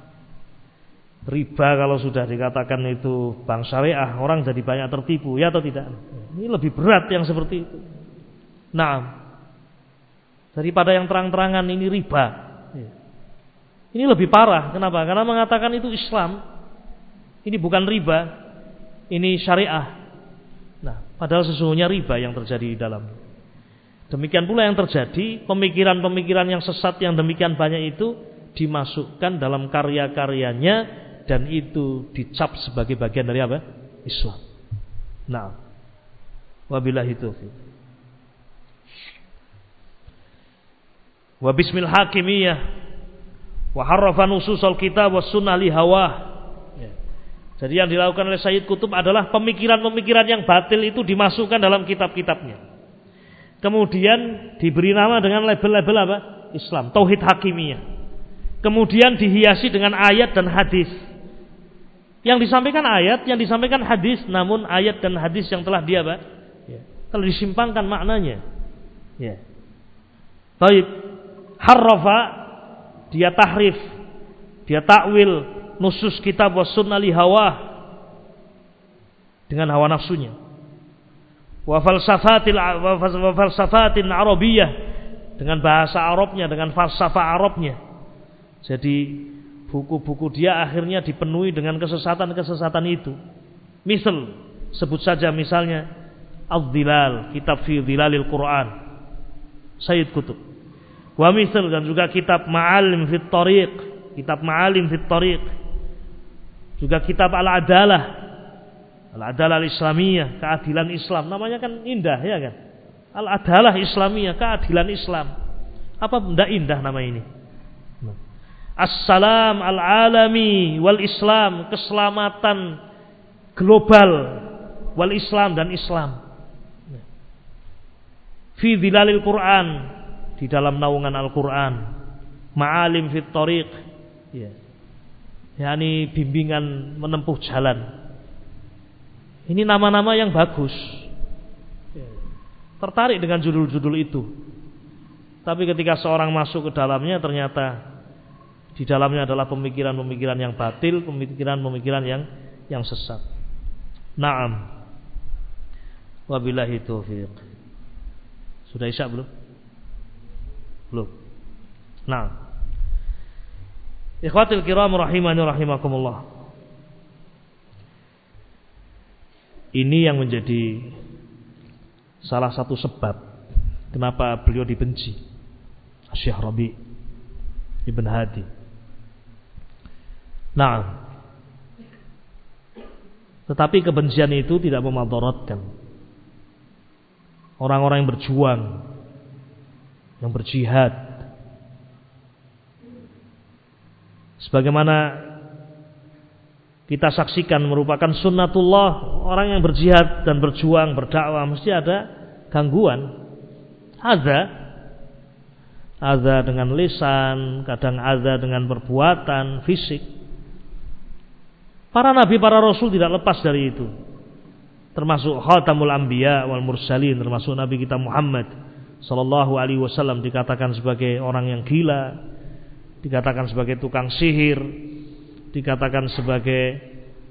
riba kalau sudah dikatakan itu bank syariah, orang jadi banyak tertipu, ya atau tidak? Ini lebih berat yang seperti itu. Nah, daripada yang terang-terangan ini riba. Ini lebih parah. Kenapa? Karena mengatakan itu Islam. Ini bukan riba, ini syariah. Nah, padahal sesungguhnya riba yang terjadi di dalam. Demikian pula yang terjadi, pemikiran-pemikiran yang sesat yang demikian banyak itu dimasukkan dalam karya-karyanya, dan itu dicap sebagai bagian dari apa? Islam. Nah, wabillahi taufiq. Wa bismil hakimiyah wa harrafa nususul kitab was sunnah li hawah. Jadi yang dilakukan oleh Sayyid Qutb adalah pemikiran-pemikiran yang batil itu dimasukkan dalam kitab-kitabnya. Kemudian diberi nama dengan label-label apa? Islam, tauhid hakimiyah. Kemudian dihiasi dengan ayat dan hadis. Yang disampaikan ayat, yang disampaikan hadis, namun ayat dan hadis yang telah dia apa? Ya, telah disimpangkan maknanya. Ya. Baik, harrafa, dia tahrif, dia takwil nusus kitab was sunnah li hawa, dengan hawa nafsunya. Wa falsafatin arabiyah, dengan bahasa Arabnya, dengan falsafah Arabnya. Jadi buku-buku dia akhirnya dipenuhi dengan kesesatan-kesesatan itu. Misal, sebut saja misalnya Al-Dhilal, kitab fi Dhilalil Quran, Sayyid Qutb. Wa misal, dan juga kitab Ma'alim fit Tariq, kitab Ma'alim fit Tariq. Juga kitab Al-Adalah, Al-Adalah Al-Islamiyah, keadilan Islam. Namanya kan indah, ya kan? Al-Adalah Islamiyah, keadilan Islam. Apa tidak indah nama ini? As-salam al-alami wal Islam, keselamatan global wal Islam dan Islam. Fi Dhilalil Quran, di dalam naungan Al-Quran. Ma'alim fit Tariq, ya. yakni bimbingan menempuh jalan. Ini nama-nama yang bagus. Tertarik dengan judul-judul itu. Tapi ketika seorang masuk ke dalamnya, ternyata di dalamnya adalah pemikiran-pemikiran yang batil, pemikiran-pemikiran yang sesat. Naam. Wabillahi taufiq. Sudah isya belum? Belum. Naam. Ikhwatul kiram rahimani rahimakumullah. Ini yang menjadi salah satu sebab kenapa beliau dibenci, Syekh Rabi' Ibn Hadi. Nah, tetapi kebencian itu tidak memadaratkan orang-orang yang berjuang, yang berjihad. Sebagaimana kita saksikan merupakan sunnatullah, orang yang berjihad dan berjuang, berdakwah mesti ada gangguan. Adza dengan lisan, kadang adza dengan perbuatan, fisik. Para nabi, para rasul tidak lepas dari itu. Termasuk khatamul anbiya wal mursalin, termasuk nabi kita Muhammad sallallahu alaihi wasallam dikatakan sebagai orang yang gila, dikatakan sebagai tukang sihir, dikatakan sebagai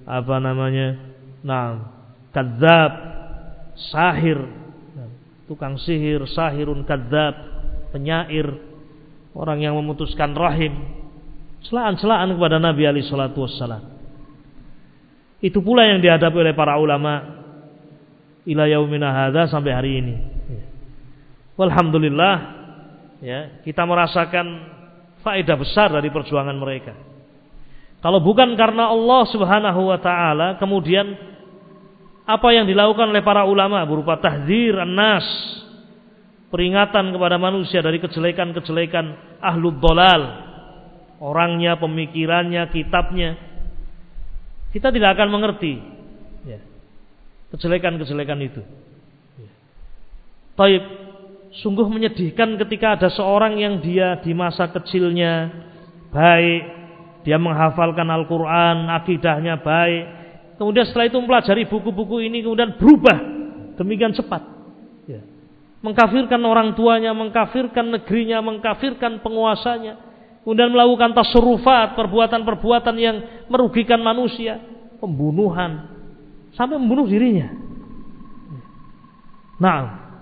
kadzab, sahir, tukang sihir, sahirun kadzab, penyair, orang yang memutuskan rahim, celaan-celaan kepada Nabi alaihi salatu wassalam. Itu pula yang dihadapi oleh para ulama ila yaumina hadza, sampai hari ini. Walhamdulillah, ya, kita merasakan faedah besar dari perjuangan mereka. Kalau bukan karena Allah Subhanahu wa taala, kemudian apa yang dilakukan oleh para ulama berupa tahdzir an-nas, peringatan kepada manusia dari kejelekan-kejelekan ahlud dhalal, orangnya, pemikirannya, kitabnya, kita tidak akan mengerti ya, kejelekan-kejelekan itu. Taib, sungguh menyedihkan ketika ada seorang yang dia di masa kecilnya baik, dia menghafalkan Al-Quran, akidahnya baik, kemudian setelah itu mempelajari buku-buku ini kemudian berubah demikian cepat ya. Mengkafirkan orang tuanya, mengkafirkan negerinya, mengkafirkan penguasanya, kemudian melakukan tasarrufat, perbuatan-perbuatan yang merugikan manusia, pembunuhan, sampai membunuh dirinya. Nah,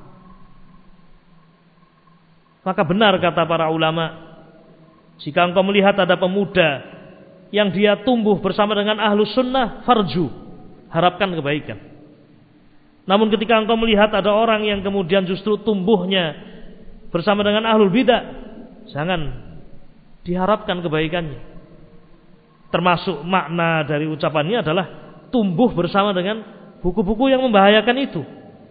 maka benar kata para ulama, jika engkau melihat ada pemuda yang dia tumbuh bersama dengan ahlus sunnah, farju, harapkan kebaikan. Namun ketika engkau melihat ada orang yang kemudian justru tumbuhnya bersama dengan ahlul bidah, jangan diharapkan kebaikannya. Termasuk makna dari ucapan ini adalah tumbuh bersama dengan buku-buku yang membahayakan itu.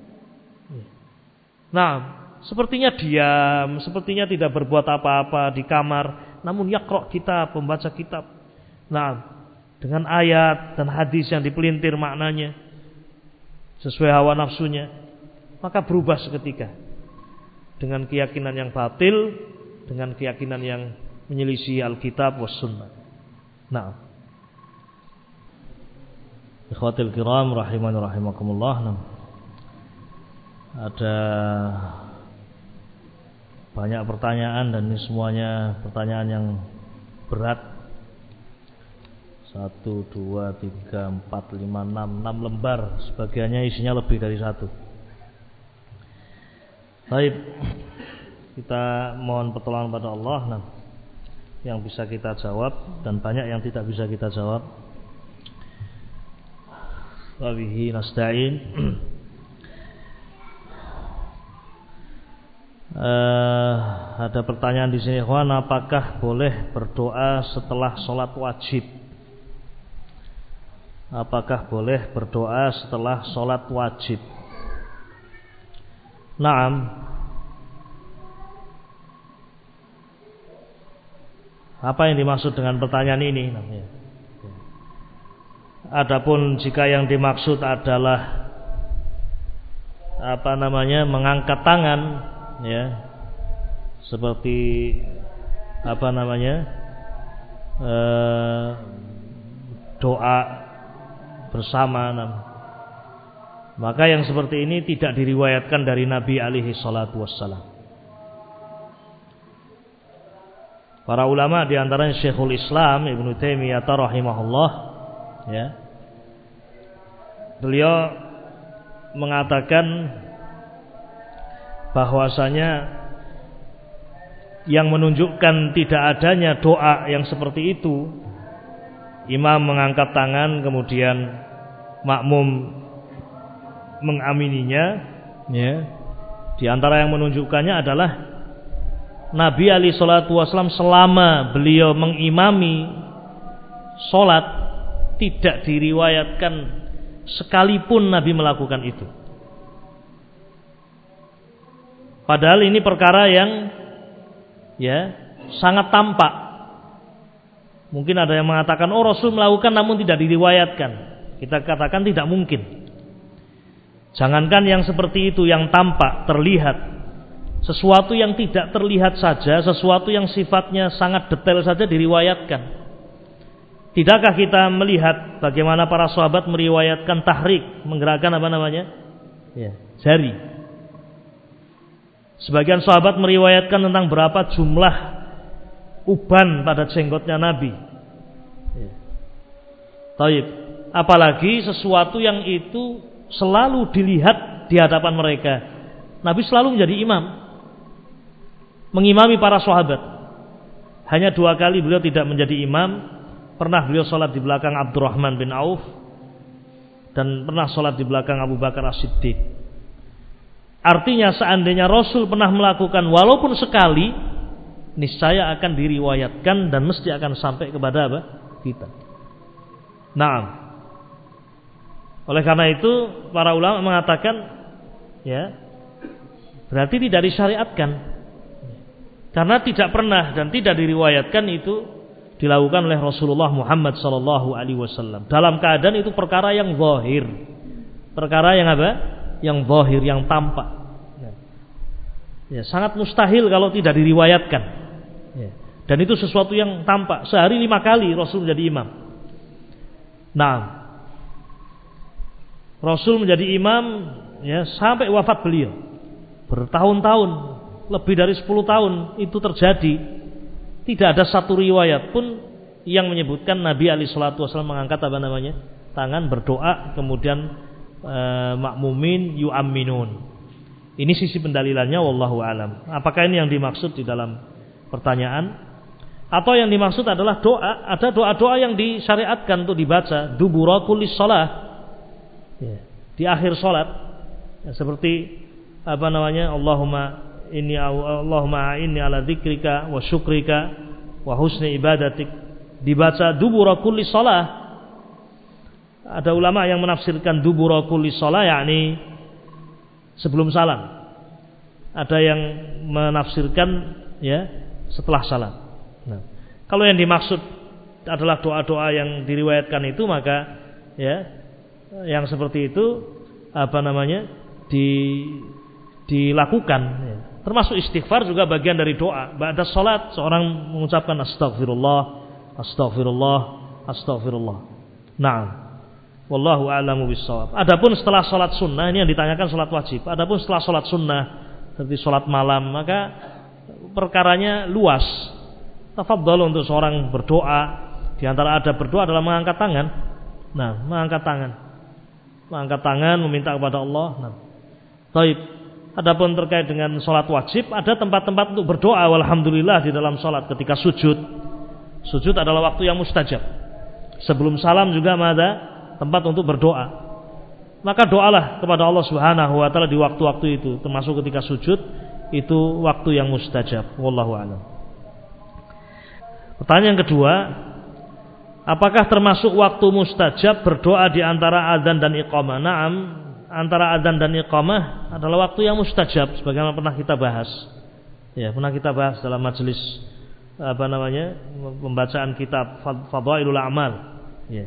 Nah, sepertinya diam, sepertinya tidak berbuat apa-apa di kamar, namun yaqra' kitab, membaca kitab. Nah, dengan ayat dan hadis yang dipelintir maknanya sesuai hawa nafsunya, maka berubah seketika dengan keyakinan yang batil, dengan keyakinan yang menyelisih Alkitab was sunnah. Nah, ikhwatil kiram rahimani rahimakumullah. Ada banyak pertanyaan dan ini semuanya pertanyaan yang berat. 1, 2, 3, 4, 5, 6 lembar, sebagiannya isinya lebih dari 1. Baik, kita mohon pertolongan pada Allah yang bisa kita jawab dan banyak yang tidak bisa kita jawab. Wa bihi nasta'in. Ada pertanyaan di sini, ikhwan, apakah boleh berdoa setelah sholat wajib? Apakah boleh berdoa setelah sholat wajib? Naam. Apa yang dimaksud dengan pertanyaan ini? Adapun jika yang dimaksud adalah mengangkat tangan, ya, seperti doa bersama, maka yang seperti ini tidak diriwayatkan dari Nabi alaihi salatu wassalam. Para ulama diantaranya Syekhul Islam Ibnu Taimiyah rahimahullah, ya, beliau mengatakan bahwasanya yang menunjukkan tidak adanya doa yang seperti itu, imam mengangkat tangan kemudian makmum mengamininya, ya. Di antara yang menunjukkannya adalah Nabi alaihi salatu wasallam selama beliau mengimami salat tidak diriwayatkan sekalipun Nabi melakukan itu. Padahal ini perkara yang sangat tampak. Mungkin ada yang mengatakan, oh Rasul melakukan namun tidak diriwayatkan. Kita katakan tidak mungkin. Jangankan yang seperti itu, yang tampak, terlihat, sesuatu yang tidak terlihat saja, sesuatu yang sifatnya sangat detail saja diriwayatkan. Tidakkah kita melihat bagaimana para sahabat meriwayatkan tahrik, menggerakkan jari? Sebagian sahabat meriwayatkan tentang berapa jumlah uban pada jenggotnya Nabi. Taib. Apalagi sesuatu yang itu selalu dilihat di hadapan mereka. Nabi selalu menjadi imam, mengimami para sahabat. Hanya 2 kali beliau tidak menjadi imam. Pernah beliau sholat di belakang Abdurrahman bin Auf, dan pernah sholat di belakang Abu Bakar As-Siddiq. Artinya seandainya Rasul pernah melakukan walaupun sekali, niscaya akan diriwayatkan dan mesti akan sampai kepada kita. Naam. Oleh karena itu para ulama mengatakan, berarti tidak disyariatkan. Karena tidak pernah dan tidak diriwayatkan itu dilakukan oleh Rasulullah Muhammad sallallahu alaihi wasallam. Dalam keadaan itu perkara yang zahir. Perkara yang apa? Yang zahir, yang tampak. Ya, sangat mustahil kalau tidak diriwayatkan. Ya. Dan itu sesuatu yang tampak. Sehari 5 kali Rasul menjadi imam. Nah, Rasul menjadi imam ya sampai wafat beliau. Bertahun-tahun, lebih dari 10 tahun itu terjadi. Tidak ada satu riwayat pun yang menyebutkan Nabi alaihi salatu wasallam mengangkat apa namanya? Tangan berdoa kemudian makmumin yu'amminun. Ini sisi pendalilannya wallahu alam. Apakah ini yang dimaksud di dalam pertanyaan? Atau yang dimaksud adalah doa? Ada doa-doa yang disyariatkan untuk dibaca dubura kulli shalah. Ya, di akhir salat. Ya, seperti apa namanya? Allahumma inni ala dzikrika wa syukrika wa husni ibadatik, dibaca dubura kulli shalah. Ada ulama yang menafsirkan dubura kulli shalah yakni sebelum salam. Ada yang menafsirkan ya setelah salam. Nah, kalau yang dimaksud adalah doa-doa yang diriwayatkan itu, maka ya yang seperti itu apa namanya dilakukan ya. Termasuk istighfar juga bagian dari doa. Ba'da salat seorang mengucapkan astagfirullah, astagfirullah, astagfirullah. Naam. Wallahu a'lamu bissawab. Adapun setelah salat sunnah, ini yang ditanyakan salat wajib. Adapun setelah salat sunnah seperti salat malam, maka perkaranya luas. Tafadhal untuk seorang berdoa. Di antara adab berdoa adalah mengangkat tangan. Nah, mengangkat tangan. Mengangkat tangan meminta kepada Allah. Nah. Baik. Adapun terkait dengan salat wajib, ada tempat-tempat untuk berdoa walhamdulillah di dalam salat ketika sujud. Sujud adalah waktu yang mustajab. Sebelum salam juga ada tempat untuk berdoa. Maka doalah kepada Allah Subhanahu wa taala di waktu-waktu itu, termasuk ketika sujud, itu waktu yang mustajab. Wallahu a'lam. Pertanyaan kedua, apakah termasuk waktu mustajab berdoa di antara adzan dan iqamah? Naam, antara adzan dan iqamah adalah waktu yang mustajab sebagaimana pernah kita bahas. Ya, pernah kita bahas dalam majelis apa namanya? Pembacaan kitab Fadhailul A'mal. Ya.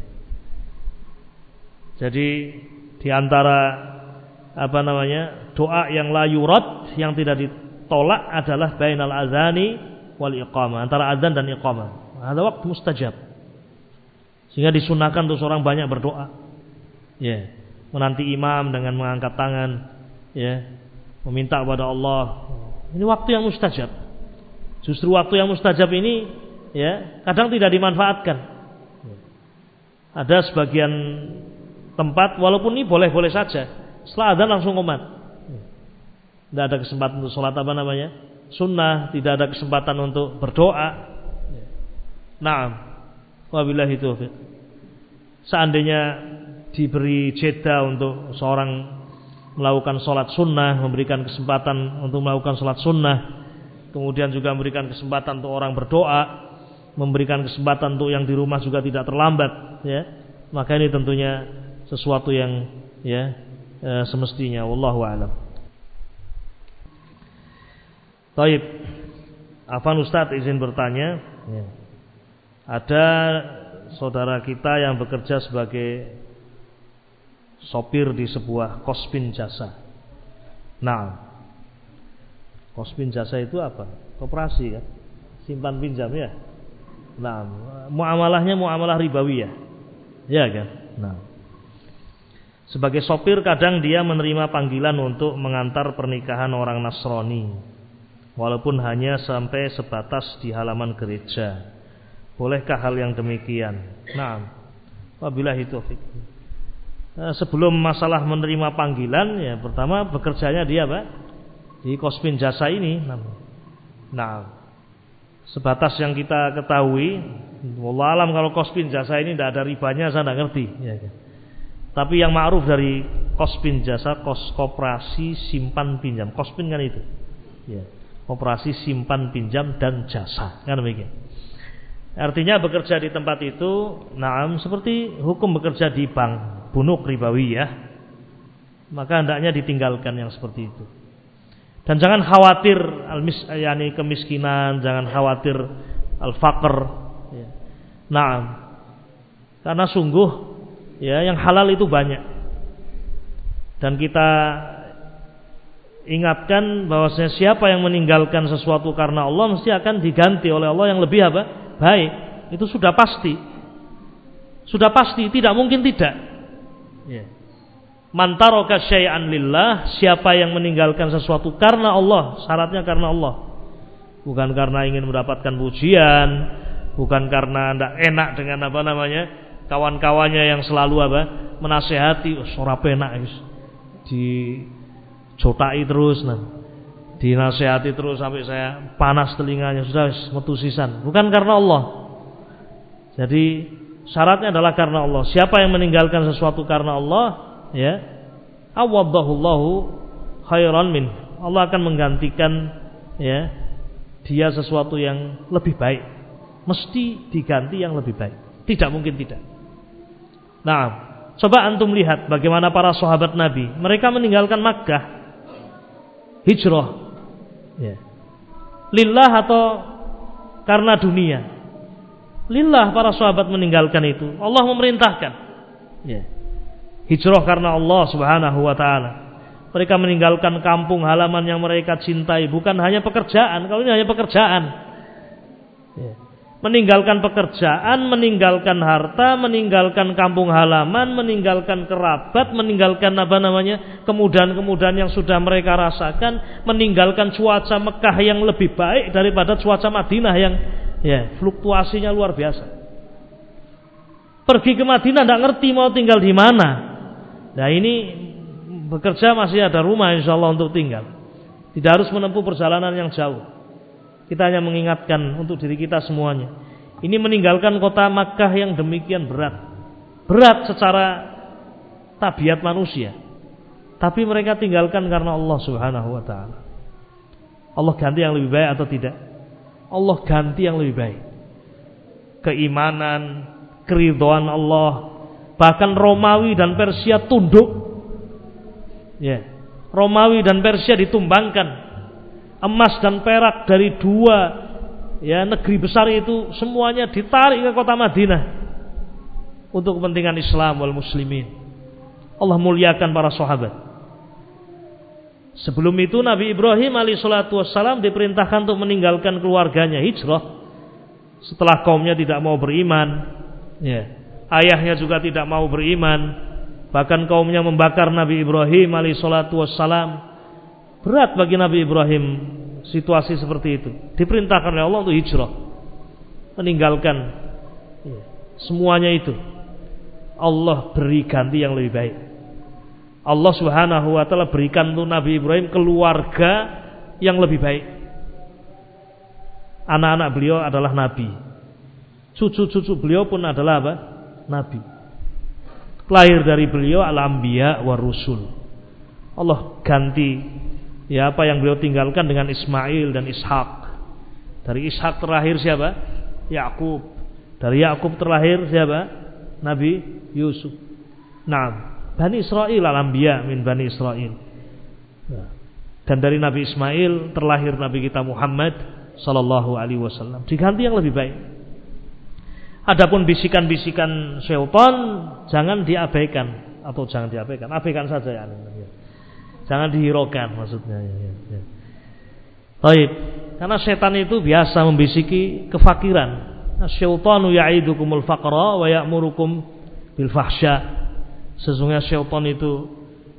Jadi di antara apa namanya? Doa yang la yurad, yang tidak ditolak adalah bainal azani wal iqamah, antara adzan dan iqamah. Ada waktu mustajab. Sehingga disunahkan untuk seorang banyak berdoa. Ya. Menanti imam dengan mengangkat tangan, ya, meminta kepada Allah. Ini waktu yang mustajab. Justru waktu yang mustajab ini, ya, kadang tidak dimanfaatkan. Ada sebagian tempat, walaupun ini boleh-boleh saja, setelah adzan langsung qomat. Tidak ada kesempatan untuk sholat apa namanya, sunnah, tidak ada kesempatan untuk berdoa. Naam, wabillahi taufiq. Seandainya diberi jeda untuk seorang melakukan sholat sunnah, memberikan kesempatan untuk melakukan sholat sunnah, kemudian juga memberikan kesempatan untuk orang berdoa, memberikan kesempatan untuk yang di rumah juga tidak terlambat, ya, maka ini tentunya sesuatu yang ya semestinya. Wallahu a'lam. Baik, Afan Ustaz izin bertanya, ya. Ada saudara kita yang bekerja sebagai sopir di sebuah kospin jasa. Nah, kospin jasa itu apa? Koperasi kan? Simpan pinjam ya. Nah, muamalahnya muamalah ribawi ya. Ya kan? Nah, sebagai sopir kadang dia menerima panggilan untuk mengantar pernikahan orang Nasrani, walaupun hanya sampai sebatas di halaman gereja. Bolehkah hal yang demikian? Nah, wabillahi taufiq. Sebelum masalah menerima panggilan, ya pertama bekerjanya dia Pak di kospin jasa ini. Nah, sebatas yang kita ketahui, wallah alam kalau kospin jasa ini tidak ada ribanya saya tidak ngerti. Ya, ya. Tapi yang ma'ruf dari kospin jasa, koperasi simpan pinjam. Kospin kan itu, ya, koperasi simpan pinjam dan jasa, kan demikian. Artinya bekerja di tempat itu, naam, seperti hukum bekerja di bank, bunuk ribawi ya. Maka hendaknya ditinggalkan yang seperti itu. Dan jangan khawatir kemiskinan, jangan khawatir al-faqr. Ya. Nah, karena sungguh ya yang halal itu banyak. Dan kita ingatkan bahwasanya siapa yang meninggalkan sesuatu karena Allah mesti akan diganti oleh Allah yang lebih baik. Itu sudah pasti. Sudah pasti, tidak mungkin tidak. Ya. Man taraka syai'an lillah, siapa yang meninggalkan sesuatu karena Allah, syaratnya karena Allah. Bukan karena ingin mendapatkan pujian, bukan karena tidak enak dengan kawan-kawannya yang selalu menasehati, ora penak dicotai terus, dinasehati terus sampai saya panas telinganya, sudah metu sisan. Bukan karena Allah. Jadi syaratnya adalah karena Allah. Siapa yang meninggalkan sesuatu karena Allah, ya, awadahullahu khairan min. Allah akan menggantikan ya dia sesuatu yang lebih baik. Mesti diganti yang lebih baik. Tidak mungkin tidak. Nah, coba antum lihat bagaimana para sahabat Nabi. Mereka meninggalkan Makkah, hijrah, ya. Lillah atau karena dunia? Lillah para sahabat meninggalkan itu. Allah memerintahkan. Ya. Hijrah karena Allah Subhanahu wa taala. Mereka meninggalkan kampung halaman yang mereka cintai, bukan hanya pekerjaan. Kalau ini hanya pekerjaan. Ya. Meninggalkan pekerjaan, meninggalkan harta, meninggalkan kampung halaman, meninggalkan kerabat, meninggalkan kemudahan-kemudahan yang sudah mereka rasakan, meninggalkan cuaca Mekah yang lebih baik daripada cuaca Madinah yang ya fluktuasinya luar biasa. Pergi ke Madinah tidak ngerti mau tinggal di mana. Nah ini bekerja masih ada rumah insyaallah untuk tinggal. Tidak harus menempuh perjalanan yang jauh. Kita hanya mengingatkan untuk diri kita semuanya. Ini meninggalkan kota Makkah yang demikian berat. Berat secara tabiat manusia. Tapi mereka tinggalkan karena Allah Subhanahu wa taala. Allah ganti yang lebih baik atau tidak? Allah ganti yang lebih baik. Keimanan, keridhaan Allah, bahkan Romawi dan Persia tunduk. Ya. Romawi dan Persia ditumbangkan. Emas dan perak dari dua ya negeri besar itu semuanya ditarik ke kota Madinah untuk kepentingan Islam wal muslimin. Allah muliakan para sahabat. Sebelum itu Nabi Ibrahim alaihissalatu wassalam diperintahkan untuk meninggalkan keluarganya, hijrah. Setelah kaumnya tidak mau beriman, ya, ayahnya juga tidak mau beriman, bahkan kaumnya membakar Nabi Ibrahim alaihissalatu wassalam. Berat bagi Nabi Ibrahim situasi seperti itu. Diperintahkan oleh Allah untuk hijrah, meninggalkan semuanya itu. Allah beri ganti yang lebih baik. Allah Subhanahu wa taala berikan untuk Nabi Ibrahim keluarga yang lebih baik. Anak-anak beliau adalah nabi. Cucu-cucu beliau pun adalah apa? Nabi. Lahir dari beliau al-anbiya wa rusul. Allah ganti ya apa yang beliau tinggalkan dengan Ismail dan Ishak. Dari Ishak terlahir siapa? Yakub. Dari Yakub terlahir siapa? Nabi Yusuf. Nah, Bani Israil al-anbiya min Bani Israil. Dan dari Nabi Ismail terlahir Nabi kita Muhammad sallallahu alaihi wasallam. Diganti yang lebih baik. Adapun bisikan-bisikan syaitan jangan diabaikan atau jangan diabaikan. Abaikan saja ya. Jangan dihiraukan maksudnya. Ya. Baik, karena setan itu biasa membisiki kefakiran. Asyaitanu ya'idukumul faqra wa ya'murukum bil fahsya. Sesungguhnya syaitan itu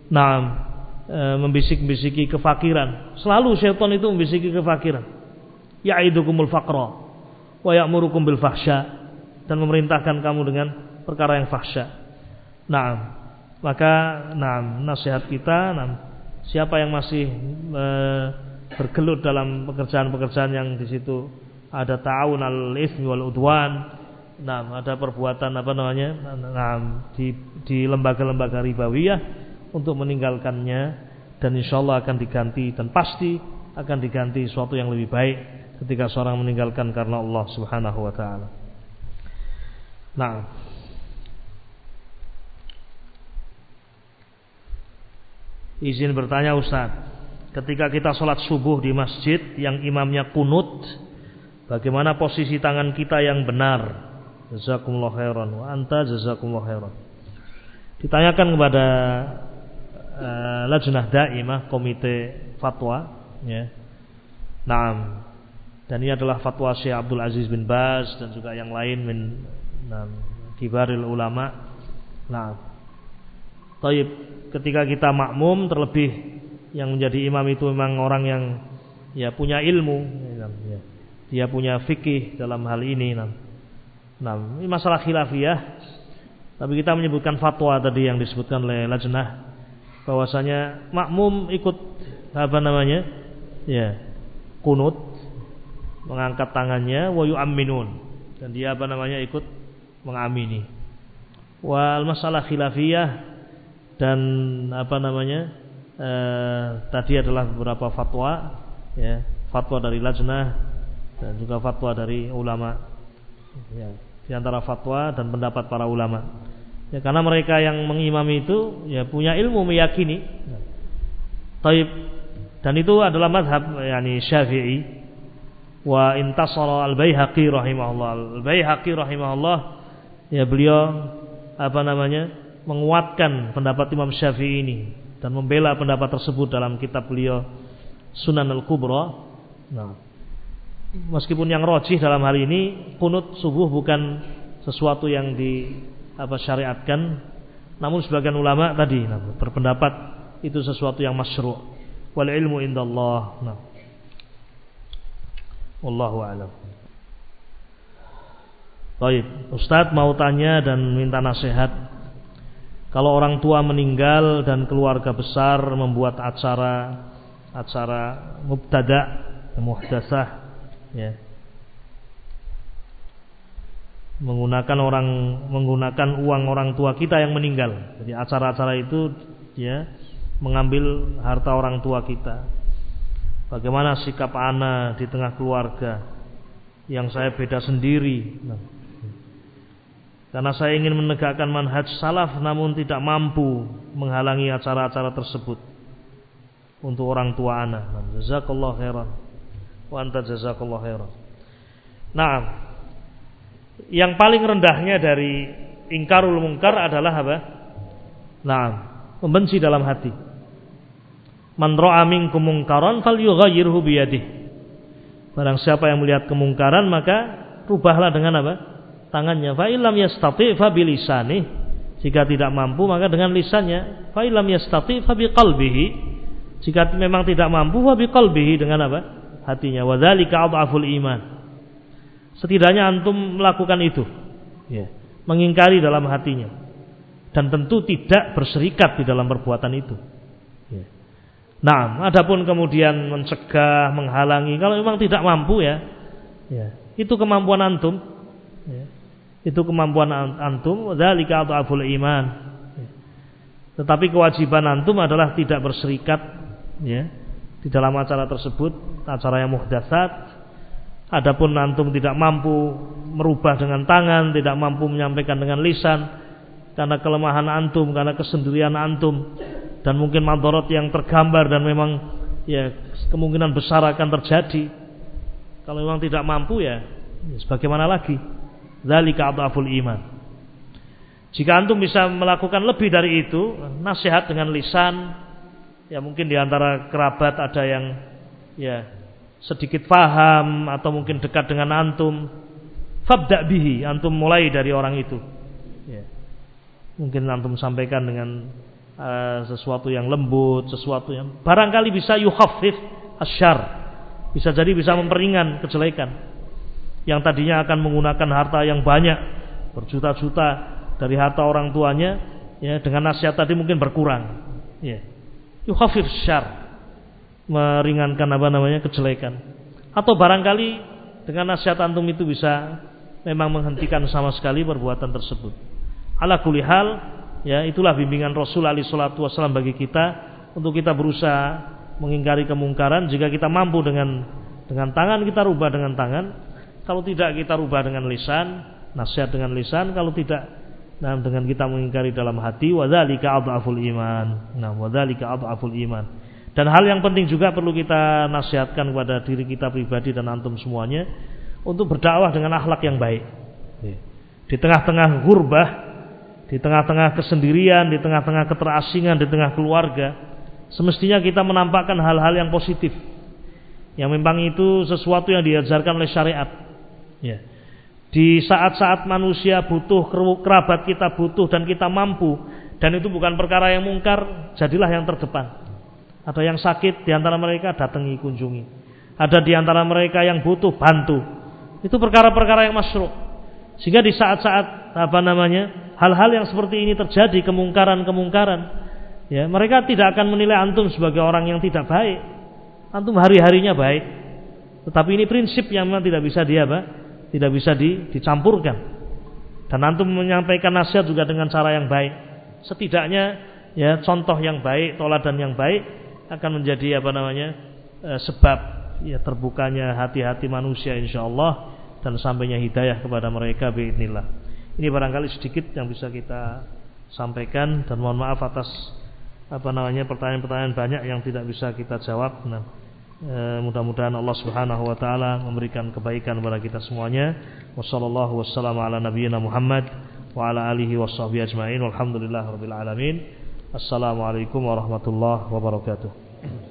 membisik-bisiki kefakiran. Selalu syaitan itu membisiki kefakiran. Ya'idukumul faqra wa ya'murukum bil fahsya, dan memerintahkan kamu dengan perkara yang fahsya. Maka nasihat kita, siapa yang masih bergelut dalam pekerjaan-pekerjaan yang di situ ada ta'awun al-itsmi wal udwan, ada perbuatan di lembaga-lembaga ribawiyah, untuk meninggalkannya, dan insyaallah akan diganti, dan pasti akan diganti sesuatu yang lebih baik ketika seorang meninggalkan karena Allah Subhanahu wa taala. Izin bertanya Ustaz, ketika kita sholat subuh di masjid yang imamnya kunut, bagaimana posisi tangan kita yang benar? Jazakumullah khairan wa anta jazakumullah khairan. Ditanyakan kepada Lajnah Daimah, komite fatwa, ya. Naam. Dan ini adalah fatwa Syekh Abdul Aziz bin Baz dan juga yang lain min kibaril ulama. Nah, taib, ketika kita makmum, terlebih yang menjadi imam itu memang orang yang ya punya ilmu, ya. Dia punya fikih dalam hal ini. Nah, ini masalah khilafiyah. Tapi kita menyebutkan fatwa tadi yang disebutkan oleh Lajnah, bahwasanya makmum ikut ya, kunut, mengangkat tangannya, wa yu'amminun, dan dia ikut mengamini. Wal masalah khilafiyah dan tadi adalah beberapa fatwa, ya, fatwa dari Lajnah dan juga fatwa dari ulama, ya, di antara fatwa dan pendapat para ulama. Ya, karena mereka yang mengimami itu ya punya ilmu, meyakini. Taib, dan itu adalah mazhab yakni Syafi'i. Wa intasara al-Baihaqi rahimahullah. Al-Baihaqi rahimahullah, ya, beliau menguatkan pendapat Imam Syafi'i ini dan membela pendapat tersebut dalam kitab beliau Sunan Al-Kubra. Nah, meskipun yang rajih dalam hal ini kunut subuh bukan sesuatu yang syariatkan, namun sebagian ulama tadi berpendapat itu sesuatu yang masyru'. Wal ilmu indallah. Nah, wallahu a'lam. Baik, Ustadz mau tanya dan minta nasihat. Kalau orang tua meninggal dan keluarga besar membuat acara mubtada', muhdatsah, ya, menggunakan uang orang tua kita yang meninggal. Jadi acara-acara itu, ya, mengambil harta orang tua kita. Bagaimana sikap ana di tengah keluarga yang saya beda sendiri? Karena saya ingin menegakkan manhaj salaf namun tidak mampu menghalangi acara-acara tersebut untuk orang tua ana. Jazakallahu khairan wa anta jazakallahu khairan. Nah, yang paling rendahnya dari ingkarul munkar adalah apa? Nah, membenci dalam hati. Man ra'a minkum munkaran falyughayyirhu biyadihi. Barang siapa yang melihat kemungkaran maka rubahlah dengan apa? Tangannya. Fa illam yastati' fa bilisanihi. Jika tidak mampu maka dengan lisannya. Fa illam yastati' fa biqalbihi. Jika memang tidak mampu fa biqalbihi, dengan apa? Hatinya. Wa dzalika adhaful iman. Setidaknya antum melakukan itu, ya, mengingkari dalam hatinya, dan tentu tidak berserikat di dalam perbuatan itu. Ya. Nah, adapun kemudian mencegah, menghalangi, kalau memang tidak mampu, ya, itu kemampuan antum, ya, itu kemampuan antum. Dzalika adhaful iman. Ya. Tetapi kewajiban antum adalah tidak berserikat, ya, di dalam acara tersebut, acara yang muhdatsat. Adapun antum tidak mampu merubah dengan tangan, tidak mampu menyampaikan dengan lisan, karena kelemahan antum, karena kesendirian antum, dan mungkin madharat yang tergambar dan memang, ya, kemungkinan besar akan terjadi. Kalau memang tidak mampu, ya sebagaimana lagi? Dzalika adhaful iman. Jika antum bisa melakukan lebih dari itu, nasihat dengan lisan, ya mungkin di antara kerabat ada yang, ya, sedikit paham atau mungkin dekat dengan antum, fabda' bihi, antum mulai dari orang itu, ya. Mungkin antum sampaikan dengan sesuatu yang lembut, sesuatu yang barangkali bisa yukhaffif asyar, bisa jadi bisa memperingan kejelekan. Yang tadinya akan menggunakan harta yang banyak, berjuta-juta dari harta orang tuanya, ya, dengan nasihat tadi mungkin berkurang, ya. Yukhaffif asyar, meringankan kejelekan. Atau barangkali dengan nasihat antum itu bisa memang menghentikan sama sekali perbuatan tersebut. Ala kulli hal, ya, itulah bimbingan Rasul alaihi salatu wasallam bagi kita, untuk kita berusaha mengingkari kemungkaran. Jika kita mampu dengan tangan, kita rubah dengan tangan. Kalau tidak, kita rubah dengan lisan, nasihat dengan lisan. Kalau tidak, dengan kita mengingkari dalam hati. Wa dzalika adhaful iman. Nah, wa dzalika adhaful iman. Dan hal yang penting juga perlu kita nasihatkan kepada diri kita pribadi dan antum semuanya untuk berdakwah dengan akhlak yang baik. Di tengah-tengah gurbah, di tengah-tengah kesendirian, di tengah-tengah keterasingan, di tengah keluarga, semestinya kita menampakkan hal-hal yang positif. Yang memang itu sesuatu yang diajarkan oleh syariat. Ya. Di saat-saat manusia butuh, kerabat kita butuh dan kita mampu, dan itu bukan perkara yang mungkar, jadilah yang terdepan. Ada yang sakit di antara mereka, datangi, kunjungi. Ada di antara mereka yang butuh, bantu. Itu perkara-perkara yang masyru'. Sehingga di saat-saat hal-hal yang seperti ini terjadi, kemungkaran-kemungkaran, ya, mereka tidak akan menilai antum sebagai orang yang tidak baik. Antum hari-harinya baik. Tetapi ini prinsip yang memang tidak bisa tidak bisa dicampurkan. Dan antum menyampaikan nasihat juga dengan cara yang baik. Setidaknya ya contoh yang baik, toladan yang baik akan menjadi sebab ya terbukanya hati-hati manusia insyaallah dan sampainya hidayah kepada mereka biidznillah. Ini barangkali sedikit yang bisa kita sampaikan, dan mohon maaf atas pertanyaan-pertanyaan banyak yang tidak bisa kita jawab. Mudah-mudahan Allah Subhanahu wa taala memberikan kebaikan kepada kita semuanya. Wassallallahu wassalamu ala nabiyyina Muhammad wa ala alihi washabbihi ajmain. Walhamdulillahirabbil alamin. Assalamualaikum warahmatullahi wabarakatuh.